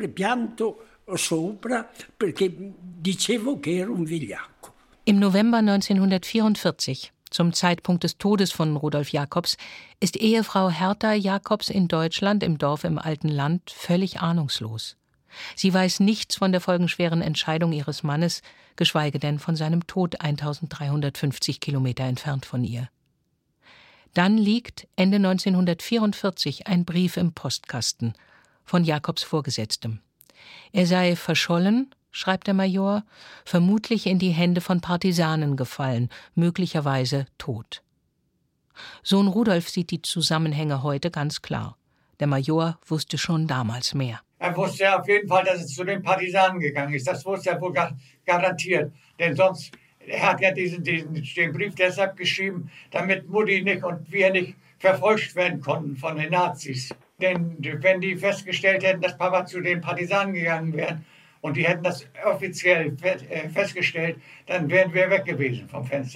Im November neunzehnhundertvierundvierzig, zum Zeitpunkt des Todes von Rudolf Jacobs, ist Ehefrau Hertha Jacobs in Deutschland im Dorf im alten Land völlig ahnungslos. Sie weiß nichts von der folgenschweren Entscheidung ihres Mannes, geschweige denn von seinem Tod eintausenddreihundertfünfzig Kilometer entfernt von ihr. Dann liegt Ende neunzehnhundertvierundvierzig ein Brief im Postkasten von Jacobs Vorgesetztem. Er sei verschollen, schreibt der Major, vermutlich in die Hände von Partisanen gefallen, möglicherweise tot. Sohn Rudolf sieht die Zusammenhänge heute ganz klar. Der Major wusste schon damals mehr. Er wusste ja auf jeden Fall, dass es zu den Partisanen gegangen ist. Das wusste er wohl gar, garantiert. Denn sonst, er hat ja diesen, diesen, den Brief deshalb geschrieben, damit Mutti nicht und wir nicht verfolgt werden konnten von den Nazis. Denn wenn die festgestellt hätten, dass Papa zu den Partisanen gegangen wäre und die hätten das offiziell festgestellt, dann wären wir weg gewesen vom Fenster.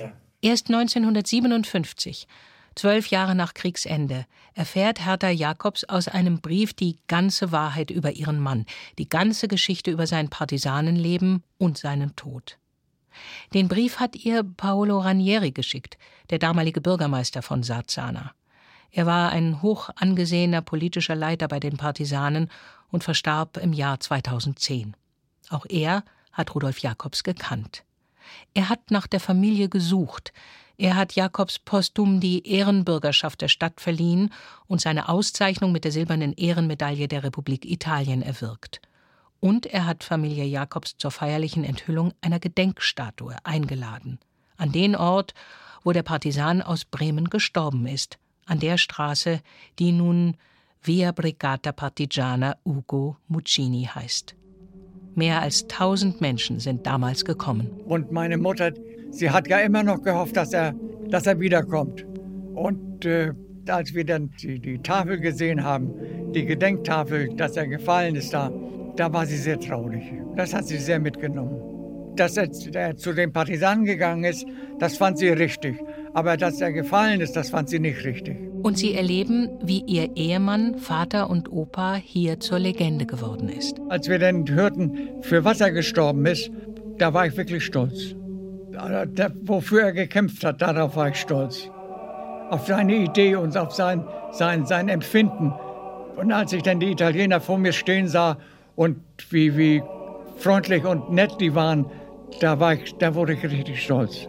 Erst neunzehnhundertsiebenundfünfzig, zwölf Jahre nach Kriegsende, erfährt Hertha Jacobs aus einem Brief die ganze Wahrheit über ihren Mann, die ganze Geschichte über sein Partisanenleben und seinen Tod. Den Brief hat ihr Paolo Ranieri geschickt, der damalige Bürgermeister von Sarzana. Er war ein hoch angesehener politischer Leiter bei den Partisanen und verstarb im Jahr zweitausendzehn. Auch er hat Rudolf Jacobs gekannt. Er hat nach der Familie gesucht. Er hat Jacobs posthum die Ehrenbürgerschaft der Stadt verliehen und seine Auszeichnung mit der silbernen Ehrenmedaille der Republik Italien erwirkt. Und er hat Familie Jacobs zur feierlichen Enthüllung einer Gedenkstatue eingeladen. An den Ort, wo der Partisan aus Bremen gestorben ist. An der Straße, die nun Via Brigata Partigiana Ugo Muccini heißt. Mehr als tausend Menschen sind damals gekommen. Und meine Mutter, sie hat ja immer noch gehofft, dass er, dass er wiederkommt. Und äh, als wir dann die, die Tafel gesehen haben, die Gedenktafel, dass er gefallen ist da, da war sie sehr traurig. Das hat sie sehr mitgenommen. Dass er, er zu den Partisanen gegangen ist, das fand sie richtig. Aber dass er gefallen ist, das fand sie nicht richtig. Und sie erleben, wie ihr Ehemann, Vater und Opa hier zur Legende geworden ist. Als wir dann hörten, für was er gestorben ist, da war ich wirklich stolz. Da, wofür er gekämpft hat, darauf war ich stolz. Auf seine Idee und auf sein, sein, sein Empfinden. Und als ich dann die Italiener vor mir stehen sah und wie, wie freundlich und nett die waren, da, war ich, da wurde ich richtig stolz.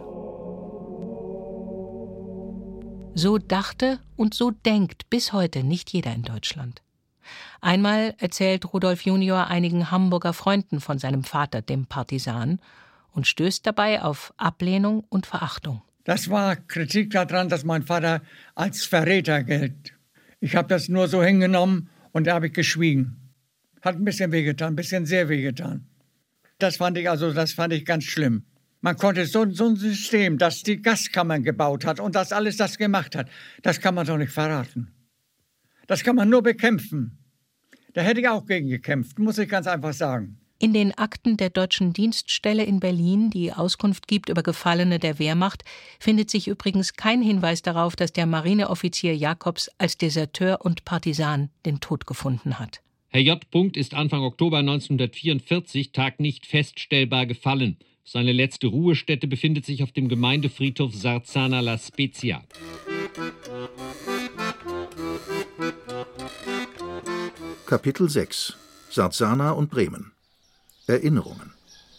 So dachte und so denkt bis heute nicht jeder in Deutschland. Einmal erzählt Rudolf Junior einigen Hamburger Freunden von seinem Vater, dem Partisan, und stößt dabei auf Ablehnung und Verachtung. Das war Kritik daran, dass mein Vater als Verräter gilt. Ich habe das nur so hingenommen und da habe ich geschwiegen. Hat ein bisschen wehgetan, ein bisschen sehr wehgetan. Das fand ich also, das fand ich ganz schlimm. Man konnte so, so ein System, das die Gaskammern gebaut hat und das alles das gemacht hat, das kann man doch nicht verraten. Das kann man nur bekämpfen. Da hätte ich auch gegen gekämpft, muss ich ganz einfach sagen. In den Akten der Deutschen Dienststelle in Berlin, die Auskunft gibt über Gefallene der Wehrmacht, findet sich übrigens kein Hinweis darauf, dass der Marineoffizier Jacobs als Deserteur und Partisan den Tod gefunden hat. Herr J. ist Anfang Oktober neunzehnhundertvierundvierzig Tag nicht feststellbar gefallen. Seine letzte Ruhestätte befindet sich auf dem Gemeindefriedhof Sarzana La Spezia. Kapitel sechs. Sarzana und Bremen. Erinnerungen.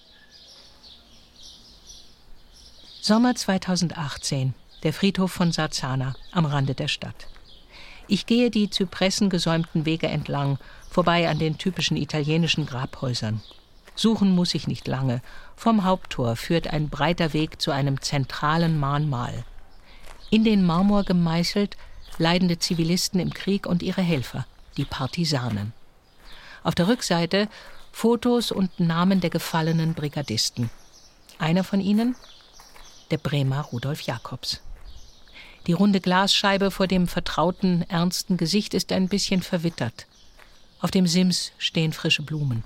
Sommer zweitausendachtzehn. Der Friedhof von Sarzana am Rande der Stadt. Ich gehe die zypressengesäumten Wege entlang, vorbei an den typischen italienischen Grabhäusern. Suchen muss ich nicht lange. Vom Haupttor führt ein breiter Weg zu einem zentralen Mahnmal. In den Marmor gemeißelt leidende Zivilisten im Krieg und ihre Helfer, die Partisanen. Auf der Rückseite Fotos und Namen der gefallenen Brigadisten. Einer von ihnen? Der Bremer Rudolf Jacobs. Die runde Glasscheibe vor dem vertrauten, ernsten Gesicht ist ein bisschen verwittert. Auf dem Sims stehen frische Blumen.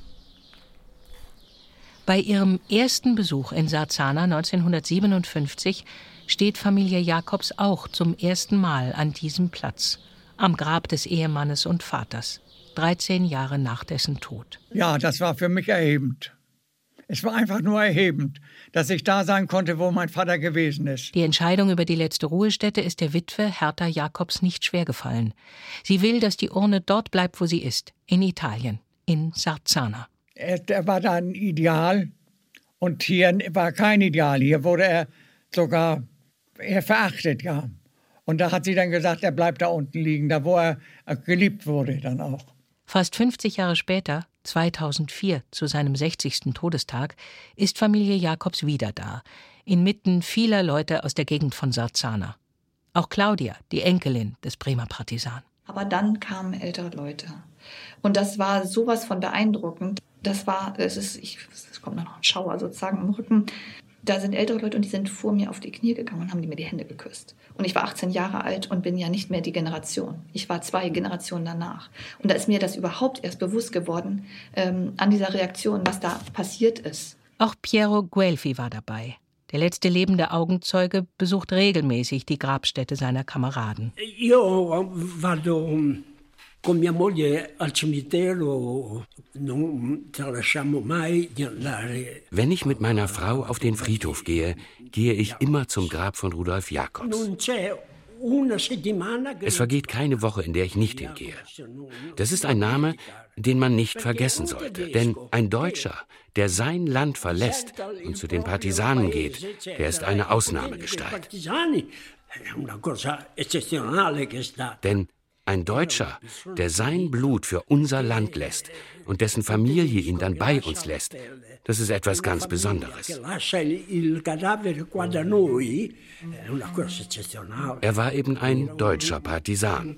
Bei ihrem ersten Besuch in Sarzana neunzehnhundertsiebenundfünfzig steht Familie Jacobs auch zum ersten Mal an diesem Platz, am Grab des Ehemannes und Vaters, dreizehn Jahre nach dessen Tod. Ja, das war für mich erhebend. Es war einfach nur erhebend, dass ich da sein konnte, wo mein Vater gewesen ist. Die Entscheidung über die letzte Ruhestätte ist der Witwe Hertha Jacobs nicht schwer gefallen. Sie will, dass die Urne dort bleibt, wo sie ist, in Italien, in Sarzana. Er, er war da ein Ideal und hier war kein Ideal. Hier wurde er sogar er verachtet, ja. Und da hat sie dann gesagt, er bleibt da unten liegen, da wo er geliebt wurde dann auch. Fast fünfzig Jahre später, zweitausendvier, zu seinem sechzigsten Todestag, ist Familie Jacobs wieder da, inmitten vieler Leute aus der Gegend von Sarzana. Auch Claudia, die Enkelin des Bremer Partisan. Aber dann kamen ältere Leute. Und das war sowas von beeindruckend. Das war, es ist, ich, es kommt noch ein Schauer sozusagen im Rücken. Da sind ältere Leute und die sind vor mir auf die Knie gegangen und haben die mir die Hände geküsst. Und ich war achtzehn Jahre alt und bin ja nicht mehr die Generation. Ich war zwei Generationen danach. Und da ist mir das überhaupt erst bewusst geworden, ähm, an dieser Reaktion, was da passiert ist. Auch Piero Guelfi war dabei. Der letzte lebende Augenzeuge besucht regelmäßig die Grabstätte seiner Kameraden. Io vado con mia moglie al cimitero, non tralasciamo mai di andare. Wenn ich mit meiner Frau auf den Friedhof gehe, gehe ich immer zum Grab von Rudolf Jacobs. Es vergeht keine Woche, in der ich nicht hingehe. Das ist ein Name, den man nicht vergessen sollte. Denn ein Deutscher, der sein Land verlässt und zu den Partisanen geht, der ist eine Ausnahmegestalt. Denn ein Deutscher, der sein Blut für unser Land lässt und dessen Familie ihn dann bei uns lässt, das ist etwas ganz Besonderes. Er war eben ein deutscher Partisan.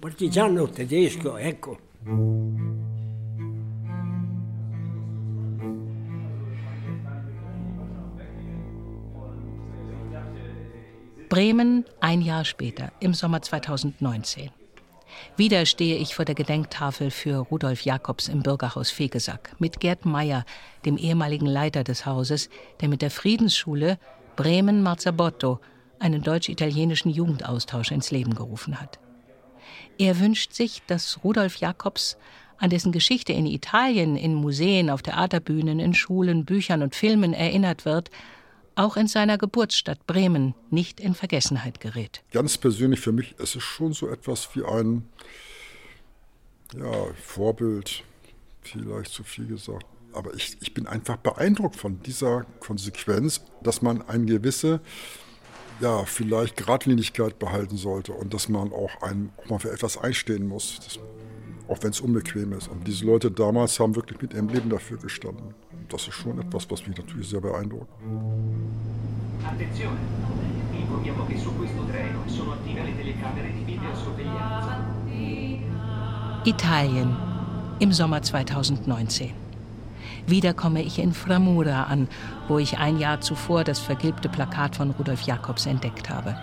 Bremen, ein Jahr später, im Sommer zweitausendneunzehn. Wieder stehe ich vor der Gedenktafel für Rudolf Jacobs im Bürgerhaus Fegesack mit Gerd Meyer, dem ehemaligen Leiter des Hauses, der mit der Friedensschule Bremen-Marzabotto einen deutsch-italienischen Jugendaustausch ins Leben gerufen hat. Er wünscht sich, dass Rudolf Jacobs, an dessen Geschichte in Italien, in Museen, auf Theaterbühnen, in Schulen, Büchern und Filmen erinnert wird, auch in seiner Geburtsstadt Bremen nicht in Vergessenheit gerät. Ganz persönlich für mich ist es schon so etwas wie ein ja, Vorbild, vielleicht zu viel gesagt. Aber ich, ich bin einfach beeindruckt von dieser Konsequenz, dass man eine gewisse, ja, vielleicht Geradlinigkeit behalten sollte und dass man auch, ein, auch mal für etwas einstehen muss, das, auch wenn es unbequem ist. Und diese Leute damals haben wirklich mit ihrem Leben dafür gestanden. Das ist schon etwas, was mich natürlich sehr beeindruckt. Attenzione, informiamo che su questo treno sono attive le telecamere di Videosorveglianza. Italien, im Sommer zweitausendneunzehn. Wieder komme ich in Framura an, wo ich ein Jahr zuvor das vergilbte Plakat von Rudolf Jacobs entdeckt habe.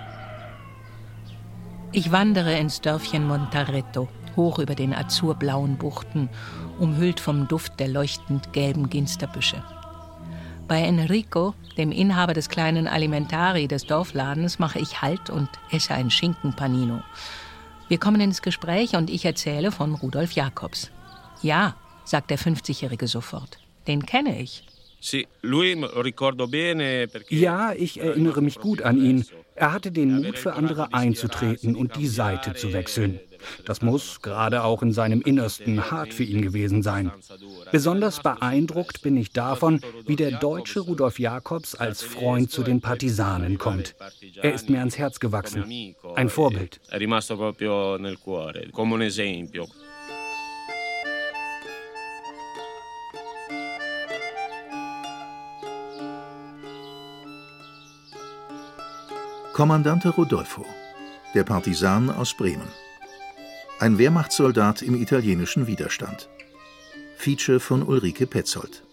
Ich wandere ins Dörfchen Montaretto, hoch über den azurblauen Buchten, umhüllt vom Duft der leuchtend gelben Ginsterbüsche. Bei Enrico, dem Inhaber des kleinen Alimentari des Dorfladens, mache ich Halt und esse ein Schinkenpanino. Wir kommen ins Gespräch und ich erzähle von Rudolf Jacobs. Ja, sagt der fünfzigjährige sofort, den kenne ich. Ja, ich erinnere mich gut an ihn. Er hatte den Mut, für andere einzutreten und die Seite zu wechseln. Das muss, gerade auch in seinem Innersten, hart für ihn gewesen sein. Besonders beeindruckt bin ich davon, wie der deutsche Rudolf Jacobs als Freund zu den Partisanen kommt. Er ist mir ans Herz gewachsen. Ein Vorbild. Kommandante Rodolfo, der Partisan aus Bremen. Ein Wehrmachtssoldat im italienischen Widerstand. Feature von Ulrike Petzold.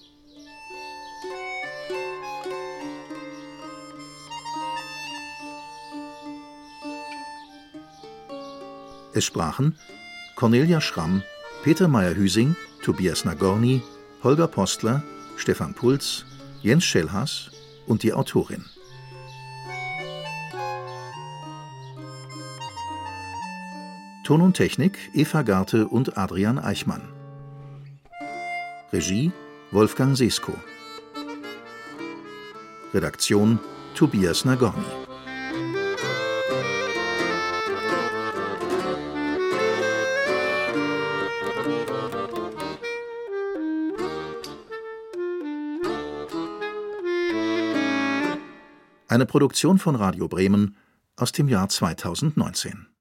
Es sprachen Cornelia Schramm, Peter Meyer-Hüsing, Tobias Nagorny, Holger Postler, Stefan Puls, Jens Schellhaas und die Autorin. Ton und Technik Eva Garte und Adrian Eichmann. Regie Wolfgang Sesko. Redaktion Tobias Nagorny. Eine Produktion von Radio Bremen aus dem Jahr zweitausendneunzehn.